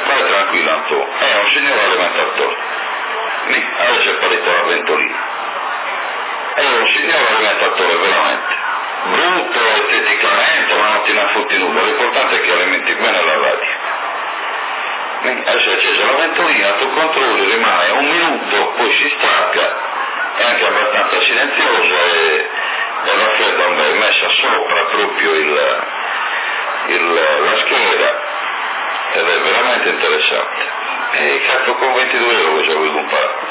Stai tranquillo Antonio, è un signore alimentatore. Adesso è partita la ventolina. È un signore alimentatore veramente. Brutto esteticamente, ma non ti ne fotti nulla, l'importante è che alimenti bene la radio. Adesso è accesa la ventolina, tu controlli, rimane un minuto, poi si stacca, è anche abbastanza silenziosa e raffredda un bel, messa sopra proprio la scheda ed è veramente interessante. E cazzo con 22 euro che ci avevo comprato.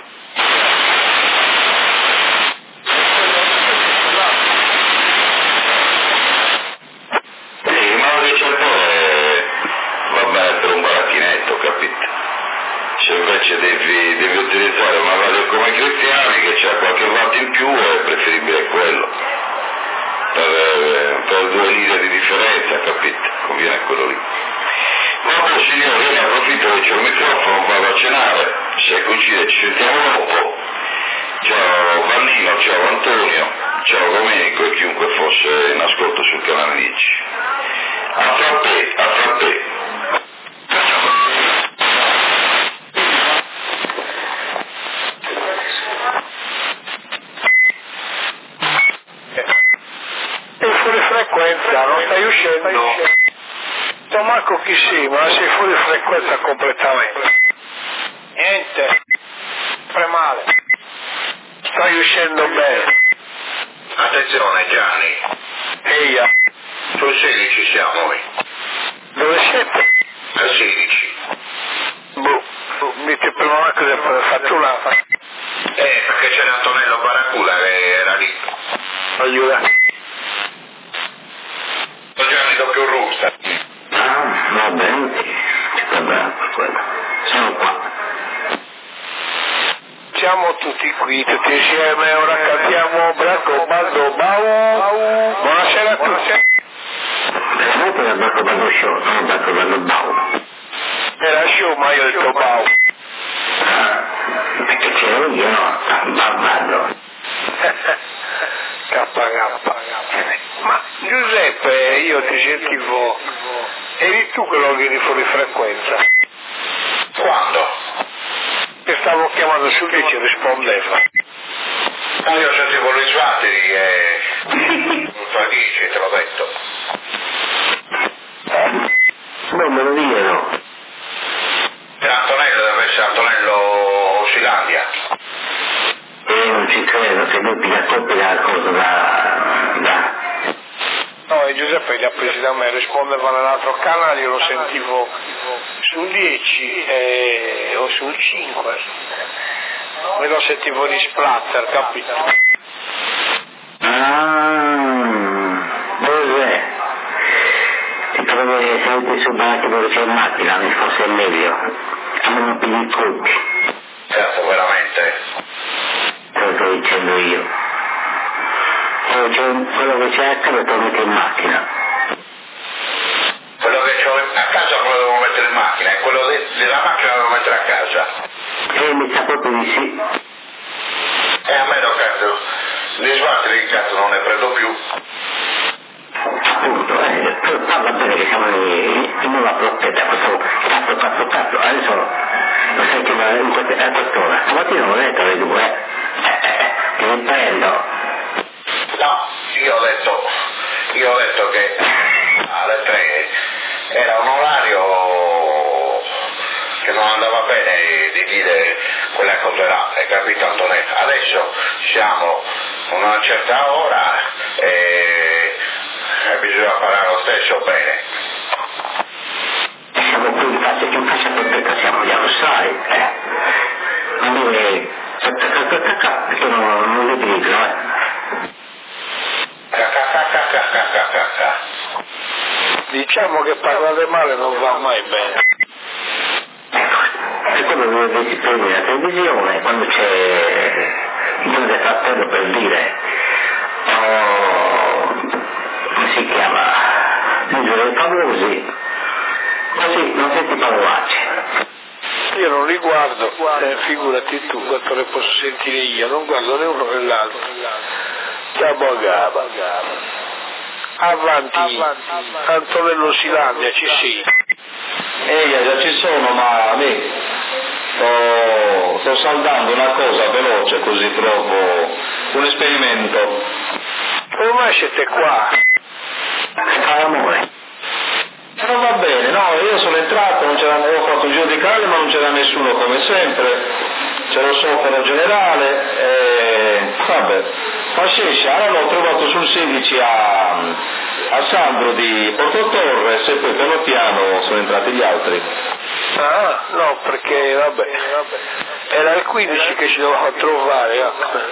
Se invece devi utilizzare una radio come Cristiani che c'ha qualche watt in più è preferibile quello per 2 lire di differenza, capito? Conviene quello lì. Vabbè signore, io ne approfitto che c'è il microfono, vado a cenare, se coincide ci sentiamo dopo. Ciao Vannino, ciao Antonio, ciao Domenico e chiunque fosse in ascolto sul canale 10. A frappè, a frappè. Non stai uscendo? Marco chi sei, ma sei fuori frequenza completamente. Niente, fai male. Stai uscendo bene. Attenzione Gianni. Eia. Sul 16 siamo noi. Dove siete? Al 16. Dite prima una cosa per fatturare. Perché c'era Antonello Baracula che era lì. Aiuta. Gianni doppio russa. Va bene, ci sta bravo quello. Siamo qua. Siamo tutti qui, tutti insieme, ora cantiamo Bracco Baldo Bau. Buonasera a tutti. Veramente era Bracco Baldo Show, non Bracco Baldo Bau. Era show, ma io ho detto Bau. Perché c'ero io, no? Baldo. K. Ma Giuseppe, io ti sentivo, eri tu quello che eri fuori frequenza? Quando? Che stavo chiamando sul 10 e rispondeva. Io sentivo lui Svatteri e tutto a 10, te l'ho detto. Non me lo dicono. Era Antonello, deve essere Antonello Silandia. Non ci credo, che lui piglia colpi da cosa da... No, e Giuseppe li ha presi da me, rispondeva nell'altro canale, io lo sentivo sul 10 o sul 5. Me lo sentivo di splatter, capito? Dove? Ti trovo che sei sul baracco dove c'è in macchina, mi forse è meglio. A me non pigli i colpi. Certo, veramente. Te lo sto dicendo io. Quello che c'è a casa te lo metto in macchina. Quello che ho a casa me lo devo mettere in macchina e quello della macchina lo devo mettere a casa. Mi sa proprio di sì. E a me no cazzo, di Svatteri il cazzo non ne prendo più. Appunto, parla bene che siamo in una proprietà, questo cazzo, adesso lo senti a quest'ora. Stamattina non ho detto alle 2, ti riprendo. No, io ho detto che alle 3 era un orario che non andava bene di dire quella cosa là, hai capito Antonella? Adesso siamo a una certa ora e bisogna parlare lo stesso bene. Siamo qui in faccia perfetta, siamo, già lo sai. Non deve... tu non lo dico, Diciamo che parlare male non va mai bene. È quello che vedi prima la televisione, quando c'è il nome del fratello per dire, come si chiama, i famosi, così non senti parolacce. Io non li guardo, figurati tu quanto le posso sentire io, non guardo né uno né l'altro. Avanti, Antonello Silandia, ci sei. già ci sono, ma sto saldando una cosa veloce, così trovo un esperimento. Come mai siete qua? Amore. Non va bene, no, io sono entrato, ho fatto un giro di canale ma non c'era nessuno come sempre, c'era lo sciopero generale, vabbè, ma allora ho trovato sul 16 a Sandro di Porto Torres e poi piano piano sono entrati gli altri. Ah, no, perché vabbè, era il 15 che ci doveva trovare,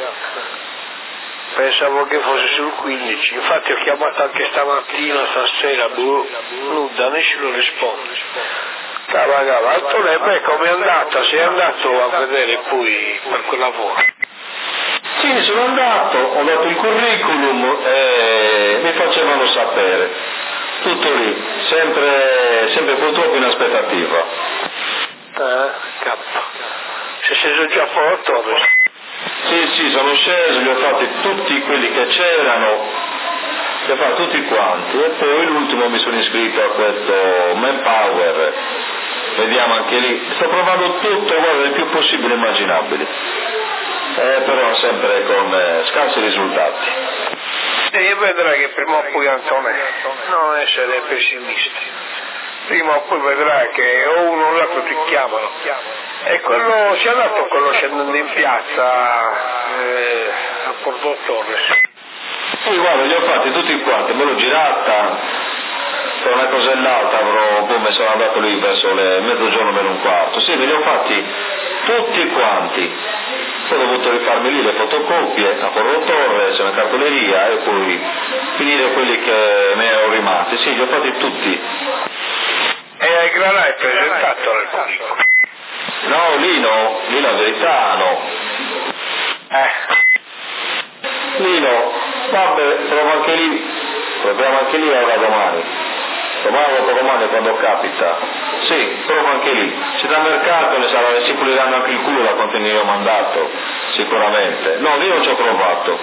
pensavo che fosse sul 15, infatti ho chiamato anche stamattina, stasera, nulla, nessuno risponde. Cavagava, Antonio, beh, com'è andata? Sei andato a vedere poi per quel lavoro? Sì, sono andato, ho dato il curriculum e mi facevano sapere. Tutto lì, sempre purtroppo in aspettativa. Capito. Sei sceso già fuori Torres? Sì, sono sceso, li ho fatti tutti quelli che c'erano, li ho fatti tutti quanti e poi l'ultimo mi sono iscritto a questo Manpower, vediamo anche lì, sto provando tutto, guarda, il più possibile immaginabili, però sempre con scarsi risultati. E vedrai che prima o poi Antonio, non essere pessimisti, prima o poi vedrai che o uno o l'altro ti chiamano. E quello si è andato quello scendendo in piazza a Porto Torres. Sì, guarda, li ho fatti tutti quanti, me l'ho girata, per una cosa e l'altra poi mi sono andato lì verso le mezzogiorno meno un quarto, sì, me li ho fatti tutti quanti, poi ho dovuto rifarmi lì le fotocopie a Porto Torres, una cartoleria e poi finire quelli che me ne erano rimasti, sì, li ho fatti tutti. E ai Granai presentato nel pubblico? No, lì la verità no. Lì no, vabbè, proviamo anche lì ora domani quando capita. Sì, provo anche lì. C'è da mercato, si puliranno anche il culo da quanto ne ho mandato, sicuramente. No, lì non ci ho provato.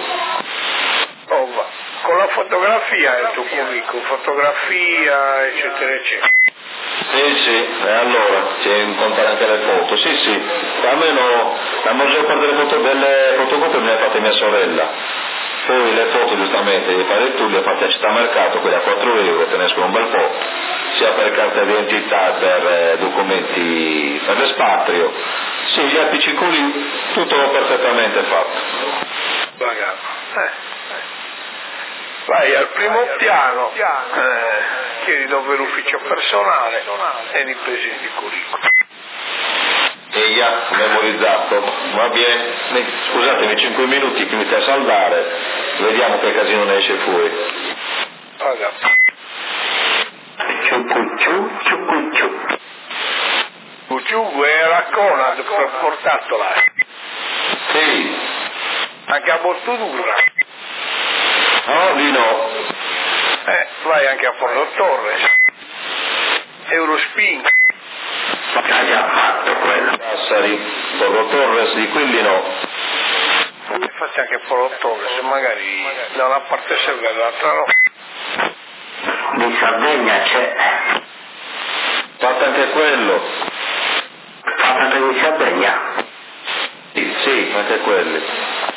Con la fotografia il tuo curriculum, fotografia, eccetera, eccetera. Sì, e allora c'è in contare anche le foto, sì, almeno la maggior parte delle fotocopie me le ha fatte mia sorella, poi le foto giustamente di fare tu le ho fatte a Città Mercato, quelle a 4 euro, te ne escono un bel po', sia per carta d'identità, per documenti per l'espatrio, sì, gli appiccicoli tutto l'ho perfettamente fatto. Vai al primo piano, chiedi dove l'ufficio personale e ripresenti il curriculum. E già, memorizzato, va bene, scusatemi 5 minuti che inizia a saldare, vediamo che casino ne esce fuori. Ciucciu era Conad per portato là. Sì. Anche a Bottudura. No, lì no. Vai anche a Porto Torres. Eurospin. Ha già fatto quello. Sassari, Porto Torres, di quelli no. Infatti anche Porto Torres, magari da una parte serve e dall'altra no. Di Sardegna c'è. Fatta anche quello. Fatta anche di Sardegna? Sì, anche quelli.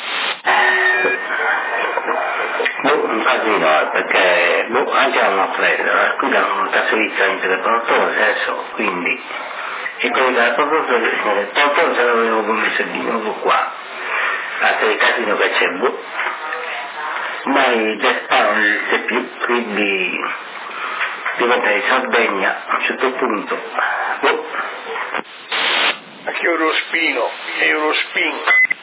Un casino, perché anche a una presa, qui hanno una trasferita in telefonatore adesso, quindi, e quelli della telefonatore se l'avevo messo di nuovo qua, altro il casino che c'è, ma il destano non esiste più, quindi diventa di Sardegna a un certo punto. Anche Eurospin.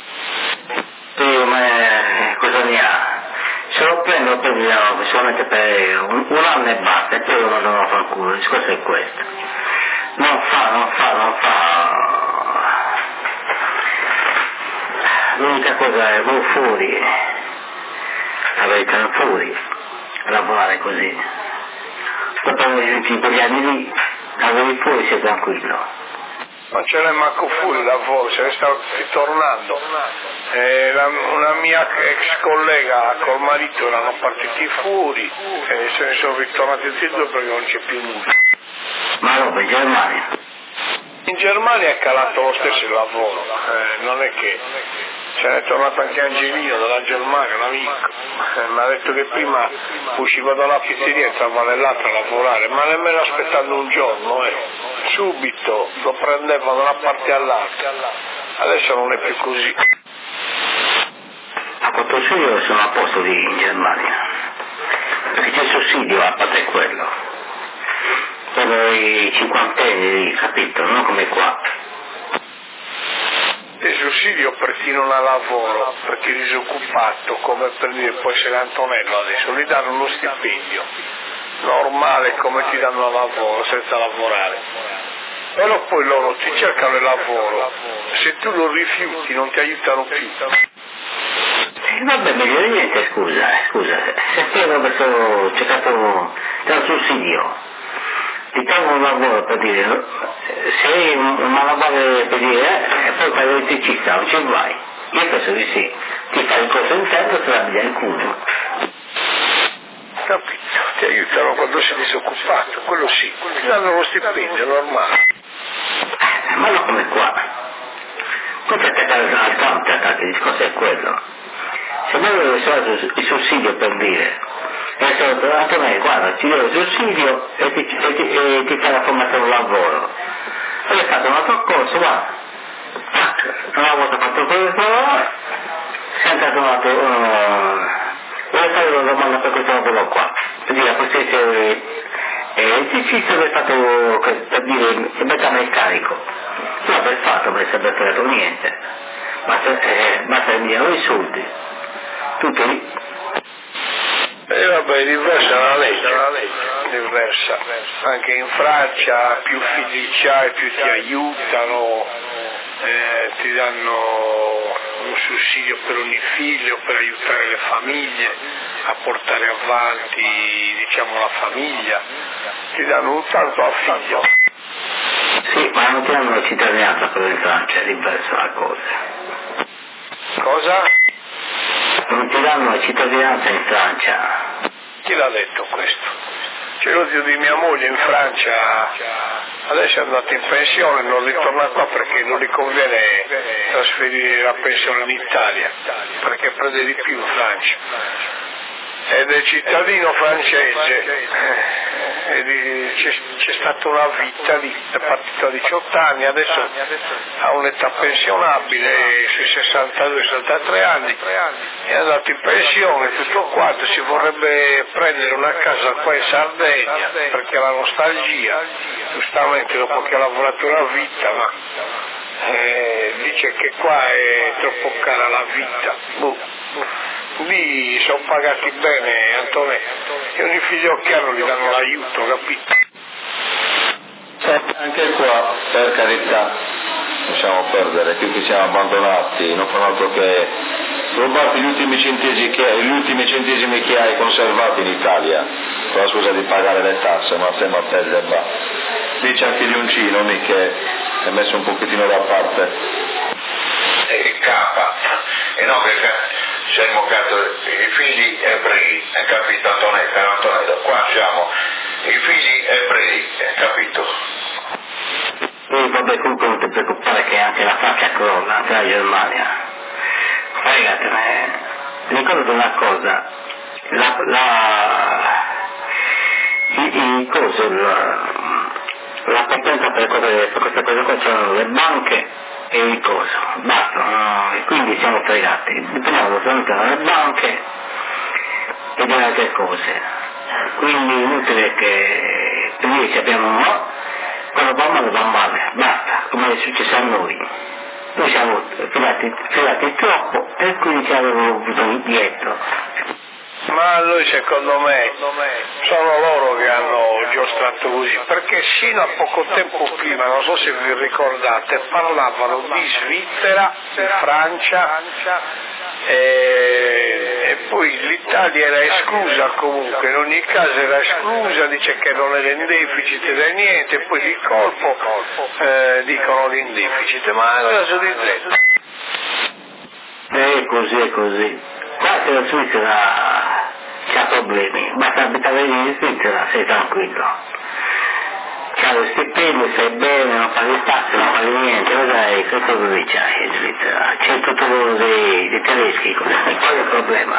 Ma cosa ne ha? Se lo prendo solamente per un anno e basta e poi lo vado a far culo, il discorso è questo. Non fa. L'unica cosa è vado fuori, la verità fuori, a lavorare così. Dopo quegli anni lì, lavori fuori sei tranquillo. Non ce n'è manco fuori lavoro, se ne sta ritornando. Una mia ex collega col marito erano partiti fuori e se ne sono ritornati tutti e due perché non c'è più nulla. Ma no, in Germania? In Germania è calato lo stesso il lavoro, non è che ce n'è tornato anche Angelino dalla Germania, un amico, mi ha detto che prima usciva dalla pizzeria e entrava nell'altra a lavorare, ma nemmeno aspettando un giorno, subito lo prendevano da una parte all'altra, adesso non è più così. A quanto so io sono a posto lì in Germania, perché c'è il sussidio, a parte quello. Per i cinquantenni, capito? Non come qua. Il sussidio per chi non ha lavoro, per chi è disoccupato, come per dire può essere Antonello adesso, gli danno uno stipendio normale come ti danno lavoro, senza lavorare. Però poi loro ti cercano il lavoro, se tu lo rifiuti non ti aiutano più. Vabbè, meglio di niente, scusa, se poi avessero cercato dal sussidio, ti trovo un lavoro per dire, sei un malavare per dire, e poi fai l'elettricista, non ci vai. Io penso di sì, ti fai il corso interno e te la via il culo. Capito? Ti aiutano quando sei disoccupato, quello sì, ti danno lo stipendio normale. Ma non come qua. Poi per attaccare al campo, il discorso è quello. Se noi avessimo il sussidio per dire, adesso dato me, guarda, ti do il sussidio e ti fai la formazione un lavoro. Poi è fatto un altro corso, guarda, una volta fatto questo, sempre tornato, vuoi fare una domanda per questo lavoro qua? Per dire, potete, elettricista è fatto, per dire, meccanico. No, per fatto, non sarebbe fregato niente, basta inviare i soldi, tutto lì. E vabbè, diversa la legge, diversa. Anche in Francia più figli c'hai, più ti aiutano, ti danno un sussidio per ogni figlio per aiutare le famiglie a portare avanti, diciamo, la famiglia, ti danno un tanto a figlio. Sì, ma non ti danno la cittadinanza però in Francia, è diversa la cosa. Cosa? Non ti danno la cittadinanza in Francia. Chi l'ha detto questo? C'è lo zio di mia moglie in Francia, adesso è andato in pensione, non ritorna qua perché non gli conviene trasferire la pensione in Italia, perché prende di più in Francia. Ed è cittadino francese, c'è stata una vita lì, è partito a 18 anni, adesso ha un'età pensionabile, sui 62-63 anni, è andato in pensione, tutto quanto, si vorrebbe prendere una casa qua in Sardegna, perché ha la nostalgia, giustamente dopo che ha lavorato una vita, ma dice che qua è troppo cara la vita. Lì sono pagati bene, Antonello, e ogni figlio che hanno gli danno l'aiuto, capito? Anche qua, per carità, lasciamo perdere, qui siamo abbandonati, non fanno altro che rubarti gli ultimi centesimi che hai conservati in Italia, con la scusa di pagare le tasse, ma sembra pelle va. Lì c'è anche Lioncino, che è messo un pochettino da parte. E capa, e no perché siamo i figli ebrei, hai capito Antonello? Qua siamo i figli ebrei, hai capito? E vabbè, comunque non ti preoccupare che anche la Francia crolla, anche la Germania. Fregatene. Ricordo una cosa, la potenza per questa cosa qua c'erano le banche e il coso, basta, quindi siamo fregati, dipendiamo solamente dalle banche e dalle altre cose, quindi inutile che noi ci abbiamo quando va male, basta, come è successo a noi siamo fregati troppo e quindi ci avevo avuto dietro. Ma lui secondo me sono loro che hanno giostrato così, perché sino a poco tempo prima, non so se vi ricordate, parlavano di Svizzera, di Francia e poi l'Italia era esclusa comunque, in ogni caso era esclusa, dice che non era in deficit da niente, poi di colpo dicono di in deficit, ma cosa sono di detto? È così. Qua se la Svizzera c'ha problemi, basta abitare in Svizzera, sei tranquillo. C'ha paghi lo stipendio, stai bene, non paghi tasse, non paghi niente, vedrai, che cosa c'hai in Svizzera? C'è tutto dei tedeschi, qual è il problema?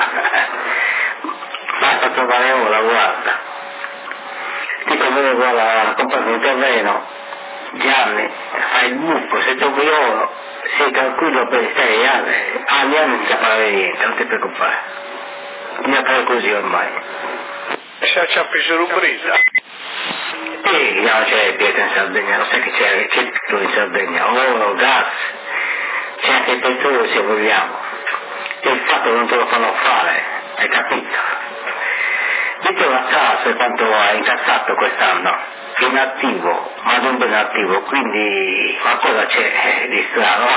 Basta trovare ora, guarda. Ti conviene guarda, comprare un terreno, Gianni, fai il buco, se trovi oro, sei tranquillo per 6 anni, non ti pagare niente, non ti preoccupare. Bisogna fare così ormai. Se ci ha preso l'ubrisa. Sì, no, c'è pietra in Sardegna, lo sai che c'è tutto in Sardegna, oro, gas, c'è anche il petrolio se vogliamo. E il fatto non te lo fanno fare, hai capito? Dite una casa quanto hai incassato quest'anno, in attivo, ma non ben attivo, quindi qualcosa c'è di strano.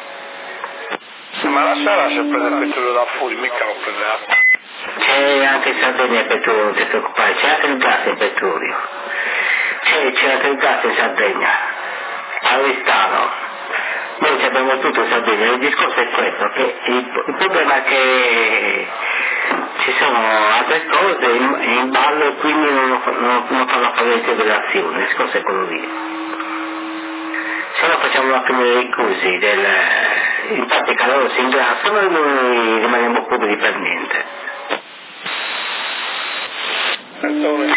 Ma la Sara se prende il petrolio da fuori, mica lo prenderà. C'è anche in Sardegna il petrolio, non ti preoccupare, c'è anche il gas e il petrolio. C'è anche il gas in Sardegna, a Oristano. Noi abbiamo tutto in Sardegna, il discorso è questo, che il problema è che ci sono altre cose in ballo e quindi non fanno fare le rivelazioni, il discorso è quello lì. Se no facciamo un attimo dei cosi, in pratica loro si ingrassano e noi rimaniamo poveri per niente. Antonio.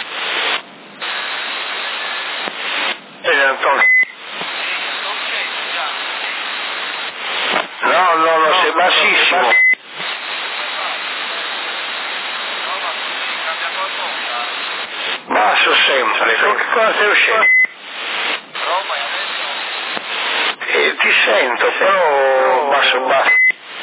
Antonio. No, sei bassissimo. Basso sempre, che cosa stai uscendo? Ti sento, però basso.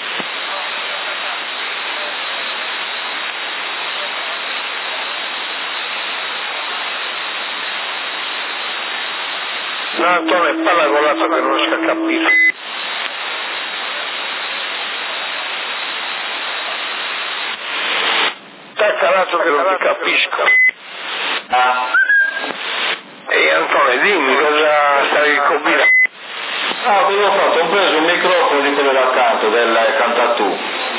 No, Antonio, parla con l'altro che non riesco a capire. Tacca l'altro che non ti capisco. E Antonio, dimmi cosa stavi combinando. Cosa ho fatto? Ho preso un microfono di quello d'accanto, del Cantatù.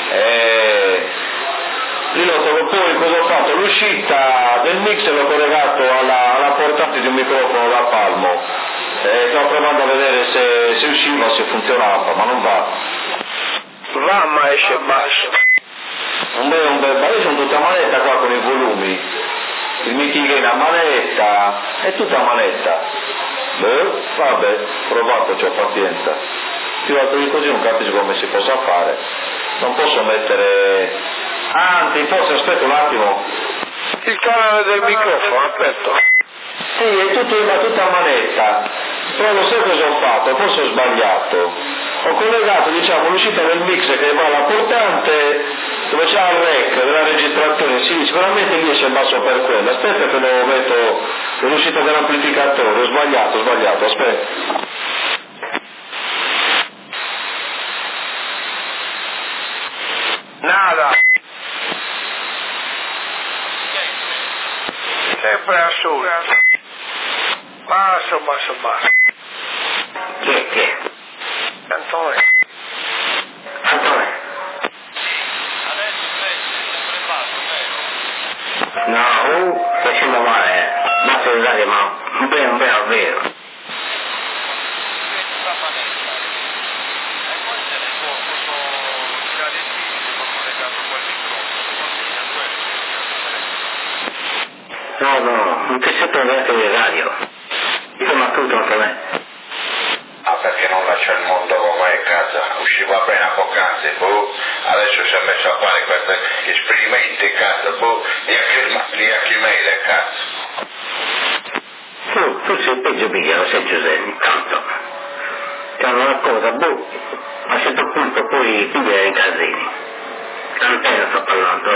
Poi cosa ho fatto? L'uscita del mixer l'ho collegato alla portata di un microfono da palmo. Stavo provando a vedere se usciva, se funzionava, ma non va. Va, ma esce basso. Ma io sono tutta manetta qua con i volumi. Il meeting è a manetta, è tutta manetta. Vabbè, provato, c'ho pazienza. Più altro di così non capisco come si possa fare. Non posso mettere... Anzi, forse aspetta un attimo. Il canale del microfono, aperto. Sì, è tutta manetta. Però lo sai cosa ho fatto? Forse ho sbagliato. Ho collegato, l'uscita del mixer che va alla portante dove c'è il rec della registrazione. Sì, sicuramente lì esce basso per quello. Aspetta che lo metto l'uscita dell'amplificatore. Ho sbagliato, aspetta. Nada. Sempre a sud. Basso. Chi? Antonio. No, sta facendo male, basta usare, ma un bel vero. No, non ti sei provato di radio. Insomma tutto anche me. Perché non lascia il mondo come casa, usciva appena poc'anzi, adesso si è messo a fare questi esperimenti in casa, li accumula cazzo. Tu sei peggio pigliano, sei Giuseppe, intanto. C'è una cosa, a un certo punto poi pigliare i casini. L'antenna sto parlando,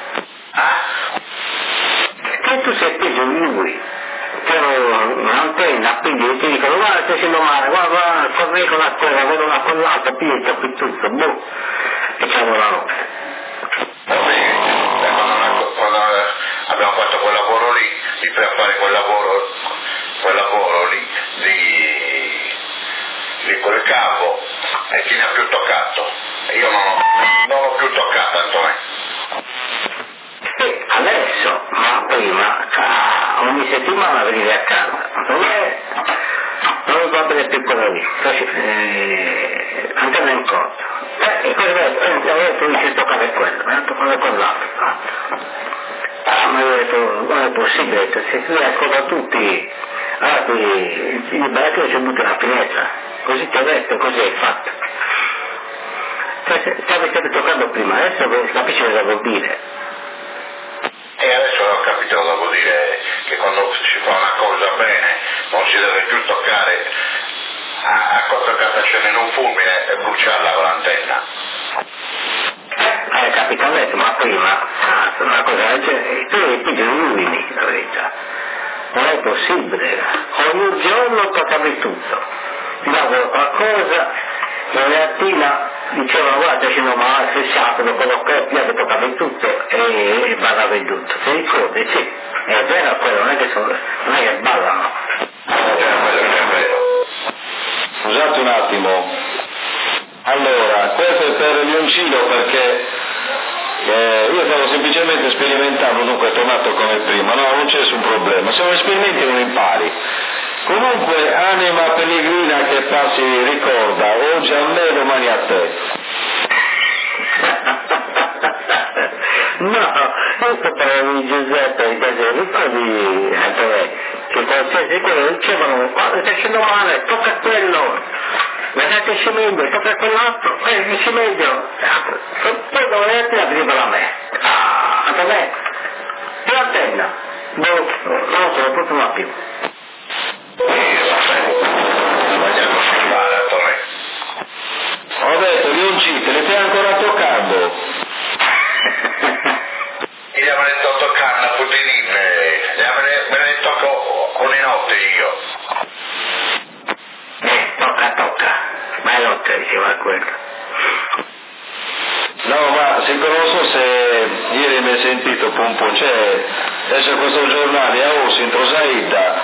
Che tu sei peggio di lui. Però un'antenna, quindi ti dicono guarda stai facendo male, guarda, corri con la cosa, vedo una con l'altra, piglia qui tutto, e ciao la notte. Quando abbiamo fatto quel lavoro lì, mi fai fare quel lavoro lì di quel capo e chi ne ha più toccato? Io non l'ho più toccato, Antonio. Adesso, ma prima, ogni settimana venivi a casa, quelle piccole lì, andiamo in corso. E poi ho detto mi si toccare quello, mi ha toccato quell'altro. Ma io ho detto, non è possibile, se tu ascolta tutti, allora il baratino ci butta una finestra, così ti ho detto, così hai fatto. Stavi toccando prima, adesso capisci cosa vuol dire. E adesso ho capito cosa vuol dire, che quando si fa una cosa bene non si deve più toccare a toccatacene in un fulmine e bruciarla con l'antenna. Capito adesso, ma prima, una cosa, tu pigli l'ulimi, la verità. Non è possibile, ogni giorno toccavi tutto. Ti davo qualcosa, la mattina dicevano guarda c'è ma se sapano quello che ti ha toccavi tutto e ballavi tutto. Ti ricordi? Sì, è vero quello, non è che ballano. È vero. Scusate un attimo. Allora, questo è per Leoncino perché io stavo semplicemente sperimentando, dunque è tornato come prima, no, non c'è nessun problema, se non esperimenti non impari. Comunque, anima pellegrina che passi ricorda, oggi a me, domani a te. No, questo per Giuseppe, ricordi che qualsiasi cosa dicevano, guarda c'è scendo male, tocca quello, guardate c'è meglio, tocca quell'altro, c'è meglio, poi dovete aprire a me, a me, più antenna, non lo so, proprio non più. Ho detto, Leonci, te le stai ancora toccando? Io me ne sto toccando a Putinine, me ne tocco ogni notte io. Tocca, ma è notte diceva quello. No, ma non so se ieri mi hai sentito Pompo, esce questo giornale a Os in Trosaita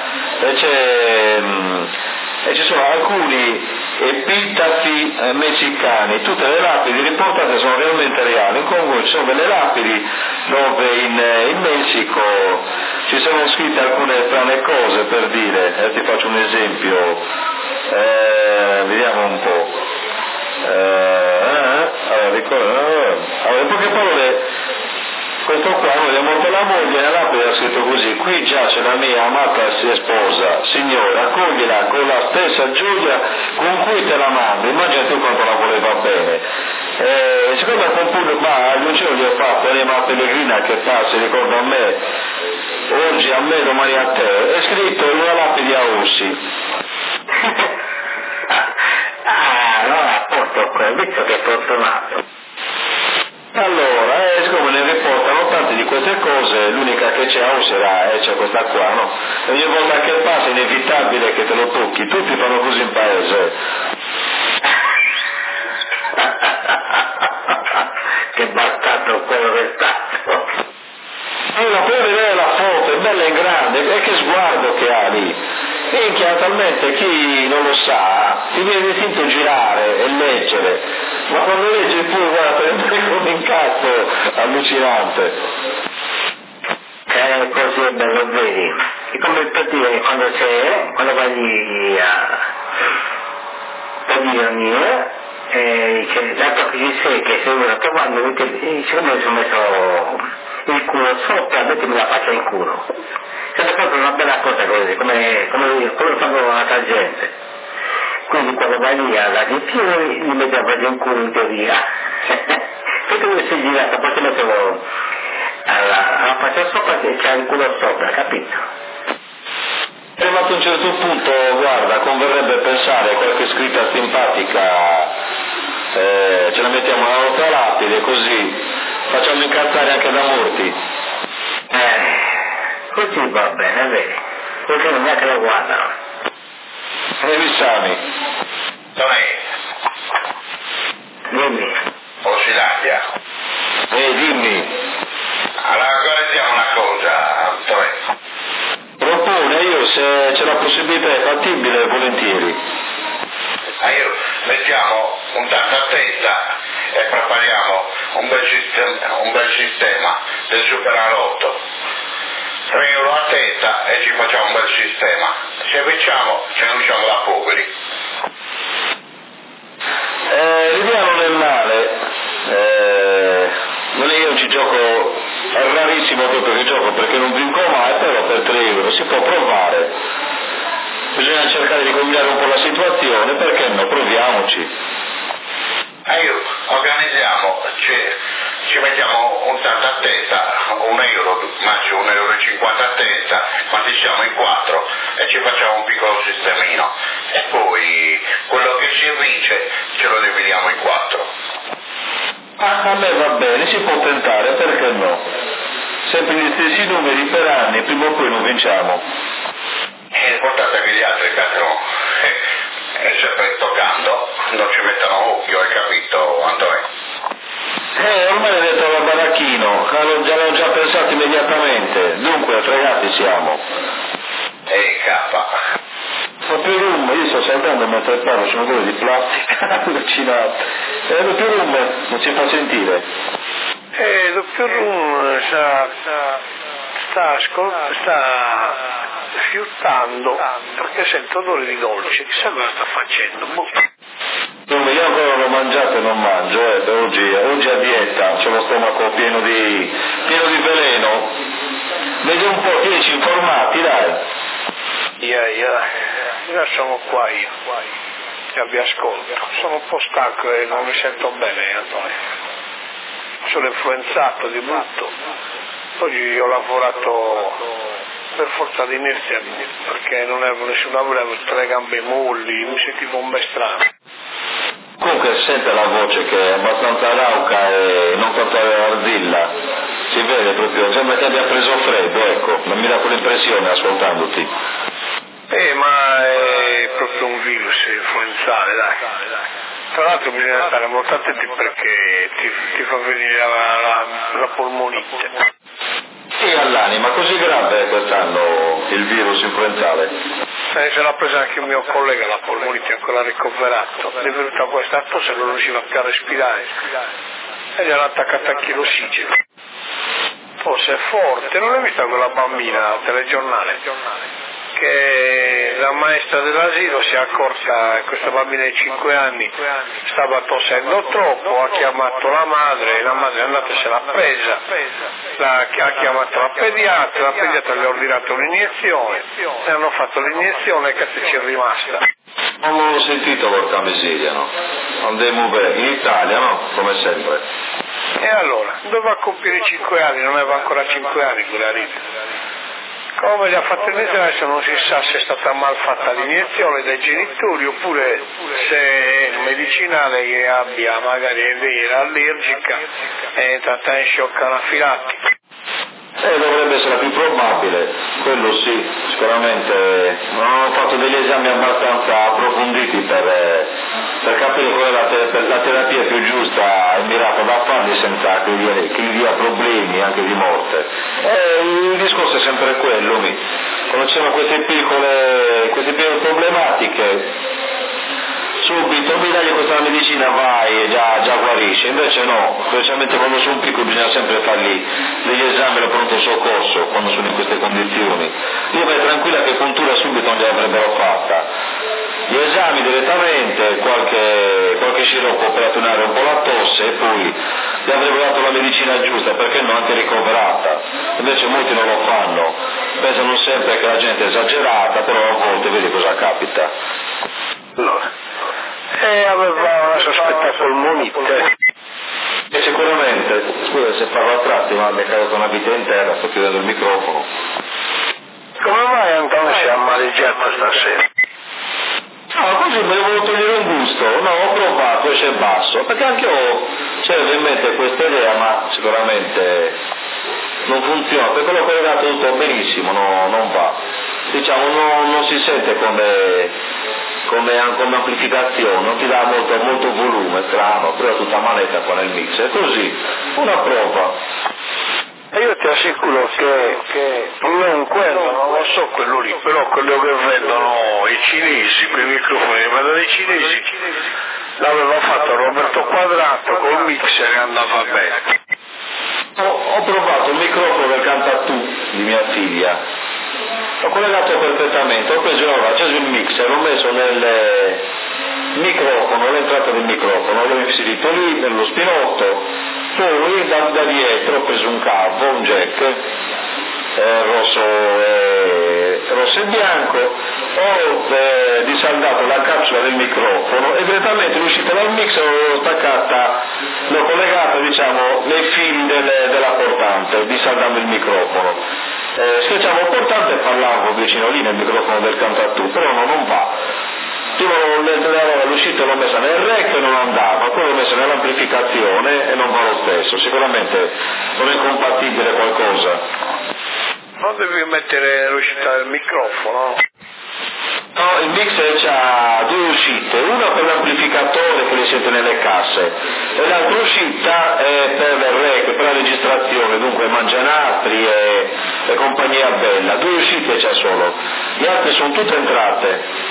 e ci sono alcuni epitafi messicani, tutte le lapidi riportate sono realmente reali. In Congo ci sono delle lapidi dove in Messico ci sono scritte alcune strane cose, per dire, ti faccio un esempio, vediamo un po'. Allora, in poche parole, questo qua è morto la moglie, la lapide ha scritto così: qui giace la mia amata sposa, Signore, accoglila con la stessa gioia con cui te la mando. Immagina tu quanto la voleva bene. Secondo me, ma all'uccello gli ho fatto anima pellegrina che passa, ricorda a me, oggi a me, domani a te, è scritto in una lapide a Ossi. Allora appunto quello, visto che è fortunato. Allora, siccome ne riportano tante di queste cose, l'unica che c'è a Osera c'è questa qua, no? E ogni volta che passa è inevitabile che te lo tocchi, tutti fanno così in paese. Che bastardo quello che è stato. Allora, puoi vedere la foto, è bella in grande, e che sguardo che ha lì. Minchia, talmente chi non lo sa, ti viene distinto girare e leggere, ma quando leggi pure, guarda, prende come un cazzo allucinante. Così è bello, vedi? È come per dire, quando vai a dire, dato che ci sei, che sei venuto trovando, siccome mi sono messo il culo sopra, mettimi la faccia in culo. È proprio una bella cosa così, come fanno un'altra gente. Quindi quando vai lì alla di più gli metti la faccia in culo in teoria. Poi tu sei girato, poi ti metto alla faccia sopra e c'è il culo sopra, capito? Arrivato a un certo punto, guarda, converrebbe pensare a qualche scritta simpatica, ce la mettiamo alla nostra lapide, così facciamo incazzare anche da morti. Così va bene, vedi? Così non è che lo guardano. E Vissani? Tonè. Dimmi. Osilandia. Dimmi. Allora organizziamo una cosa, Tonè. Propone io, se c'è la possibilità è fattibile, volentieri. Io mettiamo un tanto a testa e prepariamo un bel sistema del Superalotto. 3 euro a testa e ci facciamo un bel sistema. Se facciamo? Ce ne usciamo da poveri. L'idea non è male, non è io ci gioco, è rarissimo proprio che gioco perché non vinco mai, però per 3 euro si può provare, bisogna cercare di combinare un po' la situazione, perché no, proviamoci. Organizziamo, ci mettiamo un tanto a testa, €1, mangio €1,50 a testa, quando siamo in 4 e ci facciamo un piccolo sistemino e poi quello che si vince ce lo dividiamo in 4. A me va bene, si può tentare, perché no? Sempre gli stessi numeri per anni, prima o poi non vinciamo. L'importante è che gli altri cantano sempre toccando, non ci mettano occhio, hai capito Antonio? Ormai l'hai detto alla Baracchino, l'hanno già pensato immediatamente, dunque fregati siamo. K. Fa più rum, io sto saltando mentre parlo, sono quelli di plastica, allucinato. Doppio rum non si fa sentire. Doppio rum sta fiutando perché sento odore di dolce, chissà cosa sta facendo. Io ancora non ho mangiato e non mangio, oggi a dieta, c'ho lo stomaco pieno di veleno. Vedi un po', tienici informati, dai. Io sono qua io vi ascolto, sono un po' stanco e non mi sento bene, Antonio. Sono influenzato di brutto. Oggi ho lavorato per forza di inerzia perché non avevo nessuna voglia, avevo 3 gambe molli, mi sentivo un po' strano. Comunque sente la voce che è abbastanza rauca e non tanto arzilla, si vede proprio, sembra che abbia preso freddo, ecco, non mi dà quell'impressione ascoltandoti. Ma è proprio un virus influenzale, dai. Tra l'altro bisogna stare molto attenti perché ti fa venire la polmonite. Sì, all'anima, così grave è quest'anno il virus influenzale? Se l'ha presa anche il mio collega, la polmonite è ancora ricoverato, è venuta questa tosse e non riusciva più a respirare e gli hanno attaccato anche l'ossigeno. Forse è forte, non l'hai vista quella bambina al telegiornale? Che la maestra dell'asilo si è accorta che questa bambina di 5 anni stava tossendo troppo, ha chiamato la madre è andata e se l'ha presa, ha chiamato la pediatra gli ha ordinato un'iniezione, e hanno fatto l'iniezione e cazzo ci è rimasta. Non l'ho sentito porca miseria, no? Andemmo bene, in Italia, no? Come sempre. E allora, doveva compiere 5 anni, non aveva ancora 5 anni quella lì. Come gli ha fatto l'iniezione adesso non si sa se è stata mal fatta l'iniezione dai genitori oppure se è medicinale che abbia magari era allergica e è entrata in shock anafilattico. Dovrebbe essere la più probabile, quello sì, sicuramente non ho fatto degli esami abbastanza approfonditi per capire qual è la terapia più giusta e mirata da farli senza che gli dia problemi anche di morte. Il discorso è sempre quello, quando ci sono queste piccole problematiche, subito mi dai questa medicina vai e già guarisce, invece no, specialmente quando sono piccoli bisogna sempre fargli degli esami al pronto soccorso quando sono in queste condizioni. Io vai tranquilla che puntura subito non gliel'avrebbero fatta, gli esami direttamente, qualche sciroppo per attenuare un po' la tosse e poi gli avrebbero dato la medicina giusta, perché no anche ricoverata, invece molti non lo fanno, pensano sempre che la gente è esagerata, però a volte vedi cosa capita. Aveva una sospetta polmonite. E sicuramente, scusa se parlo a tratti, ma mi è caduta una vita in terra, sto chiudendo il microfono. Come mai Antonio si è amareggiato stasera? No, così mi volevo togliere un gusto, no, ho provato, esce basso, perché anche io c'era in mente questa idea, ma sicuramente non funziona, perché l'ho collegato tutto benissimo, non va. Diciamo, non si sente come amplificazione, non ti dà molto volume, strano, però tutta manetta qua nel mix, è così, una prova. E io ti assicuro che non quello, non lo so quello lì, però quello che vendono i cinesi, quei microfoni che vendono i cinesi, l'aveva fatto Roberto Quadrato col mixer e andava bene. Ho provato il microfono del Canta Tu di mia figlia, l'ho collegato perfettamente, ho preso ora, mixer, l'ho messo nel microfono, l'entrata del microfono, l'ho inserito lì nello spinotto, poi da dietro ho preso un cavo, un jack, rosso e bianco, ho disaldato la capsula del microfono e direttamente l'uscita dal mixer l'ho collegata nei fili della portante, disaldando il microfono. Schiacciavo il portante e parlavo vicino lì nel microfono del cantatù, però non va. L'uscita l'ho messa nel rec e non andava, poi l'ho messa nell'amplificazione e non va lo stesso, sicuramente non è compatibile qualcosa. Non devi mettere l'uscita del microfono? No, il mixer ha due uscite, una per l'amplificatore che le siete nelle casse e l'altra uscita è per il rec, per la registrazione, dunque mangianastri e compagnia bella, due uscite c'è solo, le altre sono tutte entrate.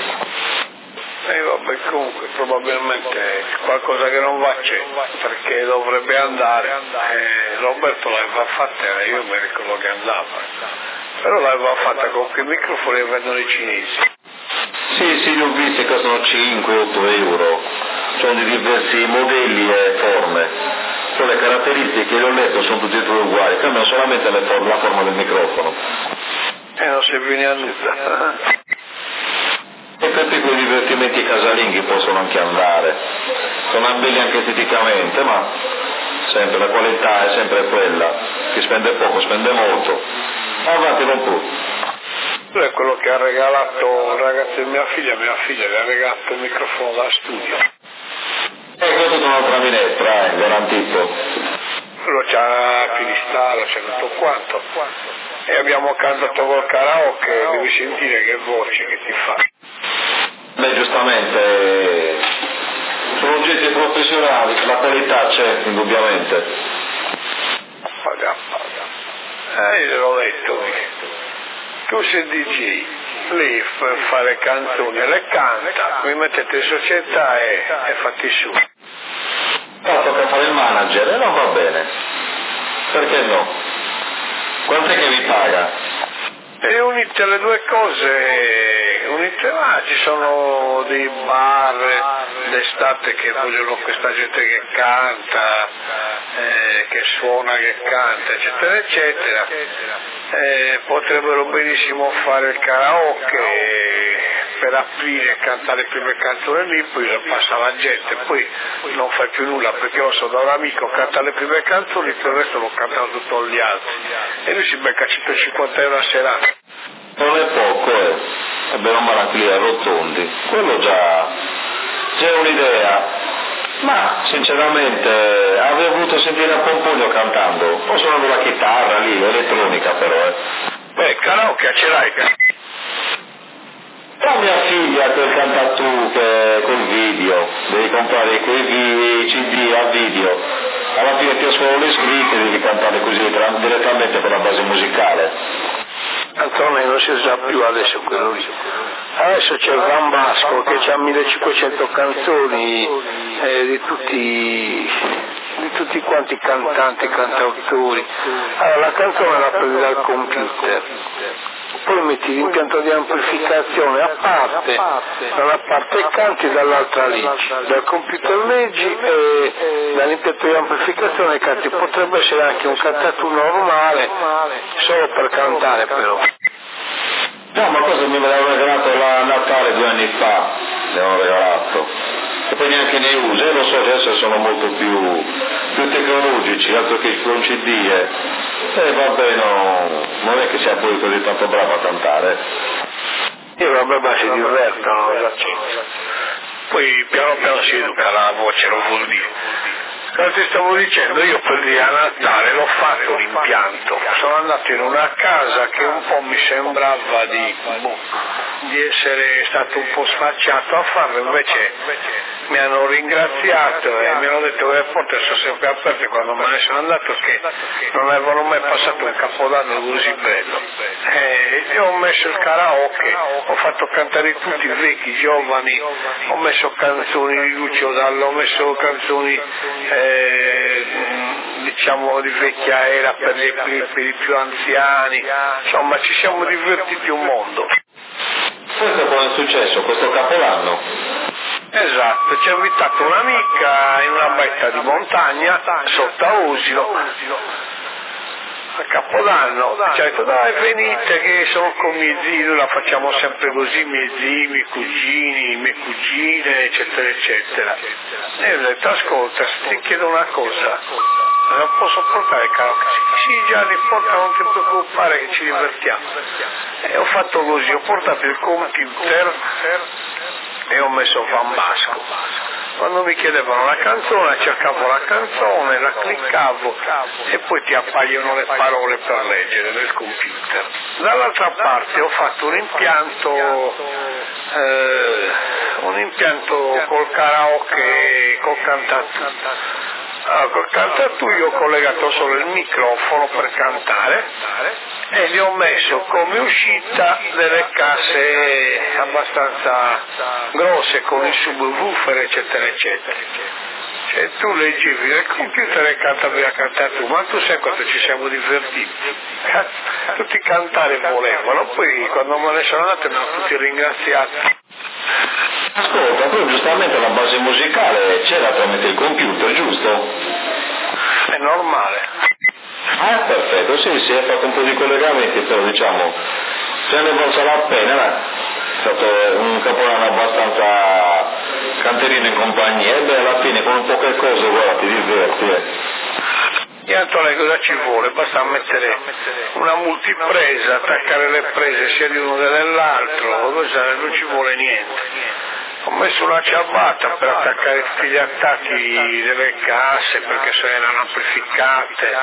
Vabbè, comunque probabilmente qualcosa che non va c'è, perché dovrebbe andare. Roberto l'aveva fatta e io mi ricordo che andava, però l'aveva fatta con quei microfoni che vendono i cinesi. Sì, li ho visti, costano 5-8 euro, sono di diversi modelli e forme, poi le caratteristiche che ho letto sono tutte e due uguali, cambiano solamente la forma del microfono. Non serve a nulla. E per quei divertimenti casalinghi possono anche andare, sono belli anche esteticamente, ma sempre la qualità è sempre quella, chi spende poco spende molto, avanti non può. È quello che ha regalato il ragazzo di mia figlia le ha regalato il microfono da studio. Questa è tutta un'altra minestra, garantito. Quello c'ha Filistallo, c'è tutto quanto. E abbiamo cantato col karaoke, devi sentire che voce che ti fa. Beh, giustamente, sono oggetti professionali, la qualità c'è, indubbiamente. Paga. Io gliel'ho detto. Tu sei DJ, lì per fare canzoni, le canta, vi mettete in società e fatti su. No, tocca fare il manager e non va bene. Perché no? Quant'è che vi paga? E unite le due cose, ci sono dei bar d'estate che vogliono questa gente che canta, che suona, che canta, eccetera, eccetera. Potrebbero benissimo fare il karaoke per aprire e cantare le prime canzoni lì, poi lo passa la gente, poi non fai più nulla perché io so da un amico canta le prime canzoni, poi il resto lo cantano tutto gli altri e lui si becca 150 euro a serata. Non è poco, è bene o male lì arrotondi, quello già c'è un'idea, ma sinceramente avevo voluto sentire a Pomponio cantando, o suonando la chitarra lì, elettronica però. Beh, karaoke ce l'hai? Tra mia figlia quel cantatù col video, devi comprare quei CD a video, alla fine ti ascolto le scritte, devi cantare così direttamente con la base musicale. Antonio non si usa più adesso quello lì. Adesso c'è il Gambasco che ha 1500 canzoni di tutti quanti cantanti, cantautori. Allora la canzone la prendi dal computer, poi metti l'impianto di amplificazione a parte, da una parte canti, dall'altra leggi, dal computer leggi e dall'impianto di amplificazione canti. Potrebbe essere anche un cantato normale, solo per cantare però. No, ma cosa mi avevano regalato a Natale 2 anni fa, mi avevano regalato, e poi neanche ne uso, lo so, adesso sono molto più tecnologici, altro che con CD, vabbè, non è che sia poi così tanto bravo a cantare. Vabbè, ma si divertono, poi piano piano si educa la voce, lo vuol dire. Come ti stavo dicendo, io per dire a Natale l'ho fatto l'impianto, sono andato in una casa che un po' mi sembrava di essere stato un po' sfacciato a farlo, invece mi hanno ringraziato e mi hanno detto che le porte sono sempre aperte quando me ne sono andato, che non avevano mai passato un capodanno così bello. E ho messo il karaoke, ho fatto cantare tutti i vecchi, i giovani, ho messo canzoni di Lucio Dalla, ho messo canzoni diciamo di vecchia era per i più anziani, insomma ci siamo divertiti un mondo. Questo cosa è successo? Questo Capodanno? Esatto, ci ha invitato un'amica in una baita di montagna sotto a Osilo a Capodanno, ci ha detto dai venite che sono con miei zii, noi la facciamo sempre così, miei zii, miei cugini, mie cugine, eccetera eccetera. E io ho detto ascolta, ti chiedo una cosa, non posso portare il karaoke? Sì Gianni, porta, non ti preoccupare che ci divertiamo. E ho fatto così, ho portato il computer e ho messo Van Basco. Quando mi chiedevano la canzone, cercavo la canzone, la cliccavo e poi ti appaiono le parole per leggere nel computer. Dall'altra parte ho fatto un impianto col karaoke, col cantatuio ho collegato solo il microfono per cantare e gli ho messo come uscita delle casse abbastanza grosse con il subwoofer eccetera eccetera. Cioè tu leggevi nel computer e cantavi la cantare tu, ma tu sai quanto ci siamo divertiti, tutti cantare volevano, poi quando me ne sono andato mi hanno tutti ringraziati. Ascolta, tu giustamente la base musicale c'era tramite il computer, giusto? È normale. Ah, perfetto, sì, hai fatto un po' di collegamenti, però diciamo, se ne valsa la pena, è stato un capodanno abbastanza canterino in compagnia, e beh, alla fine con poche cose, guarda, ti diverti, E Antonio cosa ci vuole? Basta mettere una multipresa, attaccare le prese sia di uno che dell'altro, non ci vuole niente. Ho messo una ciabatta per attaccare tutti gli attacchi delle casse perché se erano amplificate,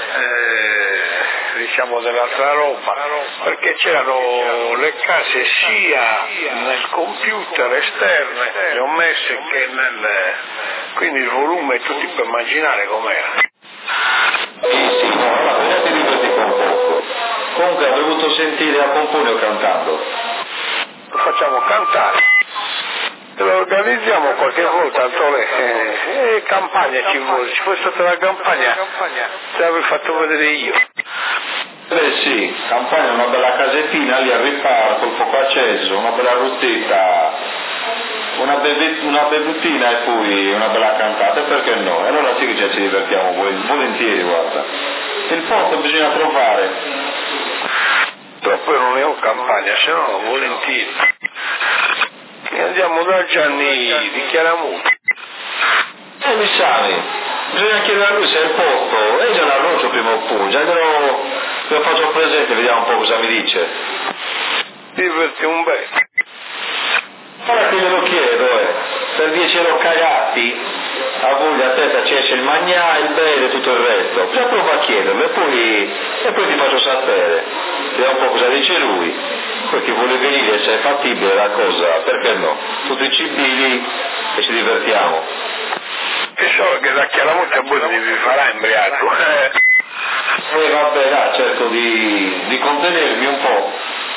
diciamo dell'altra roba, perché c'erano le casse sia nel computer esterne, le ho messe che quindi il volume tutti puoi immaginare com'era. Sì, no, allora ti diverti con poco. Comunque ho dovuto sentire a Pomponio cantando. Lo facciamo cantare. Lo organizziamo qualche volta, Antonio, campagna ci vuole, ci fosse stata la campagna, te l'avrei fatto vedere io. Beh sì, campagna, una bella casettina lì al riparo, col fuoco acceso, una bella rostita, una bevutina e poi una bella cantata, perché no? E allora sì che ci divertiamo volentieri, guarda. Il posto bisogna trovare. Troppo non è un campagna, se no volentieri. E andiamo da Gianni di Chiaramonte. Mi sai, bisogna chiedere a lui se è il posto, e già l'annuncio prima o poi, già lo faccio presente, vediamo un po' cosa mi dice. Diverti un bel. Ora che glielo chiedo, per 10 euro cagati, a voi a testa ci esce il magnà, il bere e tutto il resto. Già provo a chiederlo e poi ti faccio sapere, vediamo un po' cosa dice lui. Poi chi vuole venire, se è fattibile la cosa, perché no? Tutti i civili e ci divertiamo. E solo che da Chiaramonte a voi devi fare embriaco. Vabbè, là, cerco di contenermi un po'.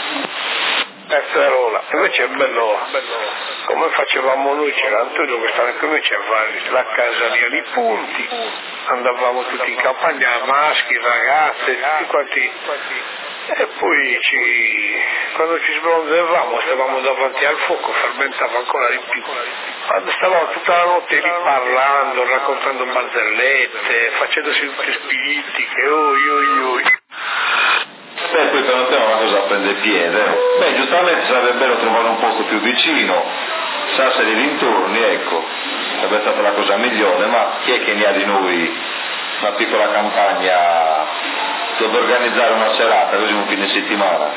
Terza invece è bello, come facevamo noi, c'era Antonio che stava con noi, c'era la casa lì ai Punti, andavamo tutti in campagna, maschi, ragazze, tutti quanti. E poi quando ci sbronzavamo stavamo davanti al fuoco, fermentava ancora di più. Quando stavamo tutta la notte lì parlando, raccontando barzellette, facendosi tutte spiritiche, oi. Beh, poi per te una cosa prende piede. Beh, giustamente sarebbe bello trovare un posto più vicino, Sassari dintorni, ecco, sarebbe stata la cosa migliore, ma chi è che ne ha di noi una piccola campagna dove organizzare una serata, così un fine settimana?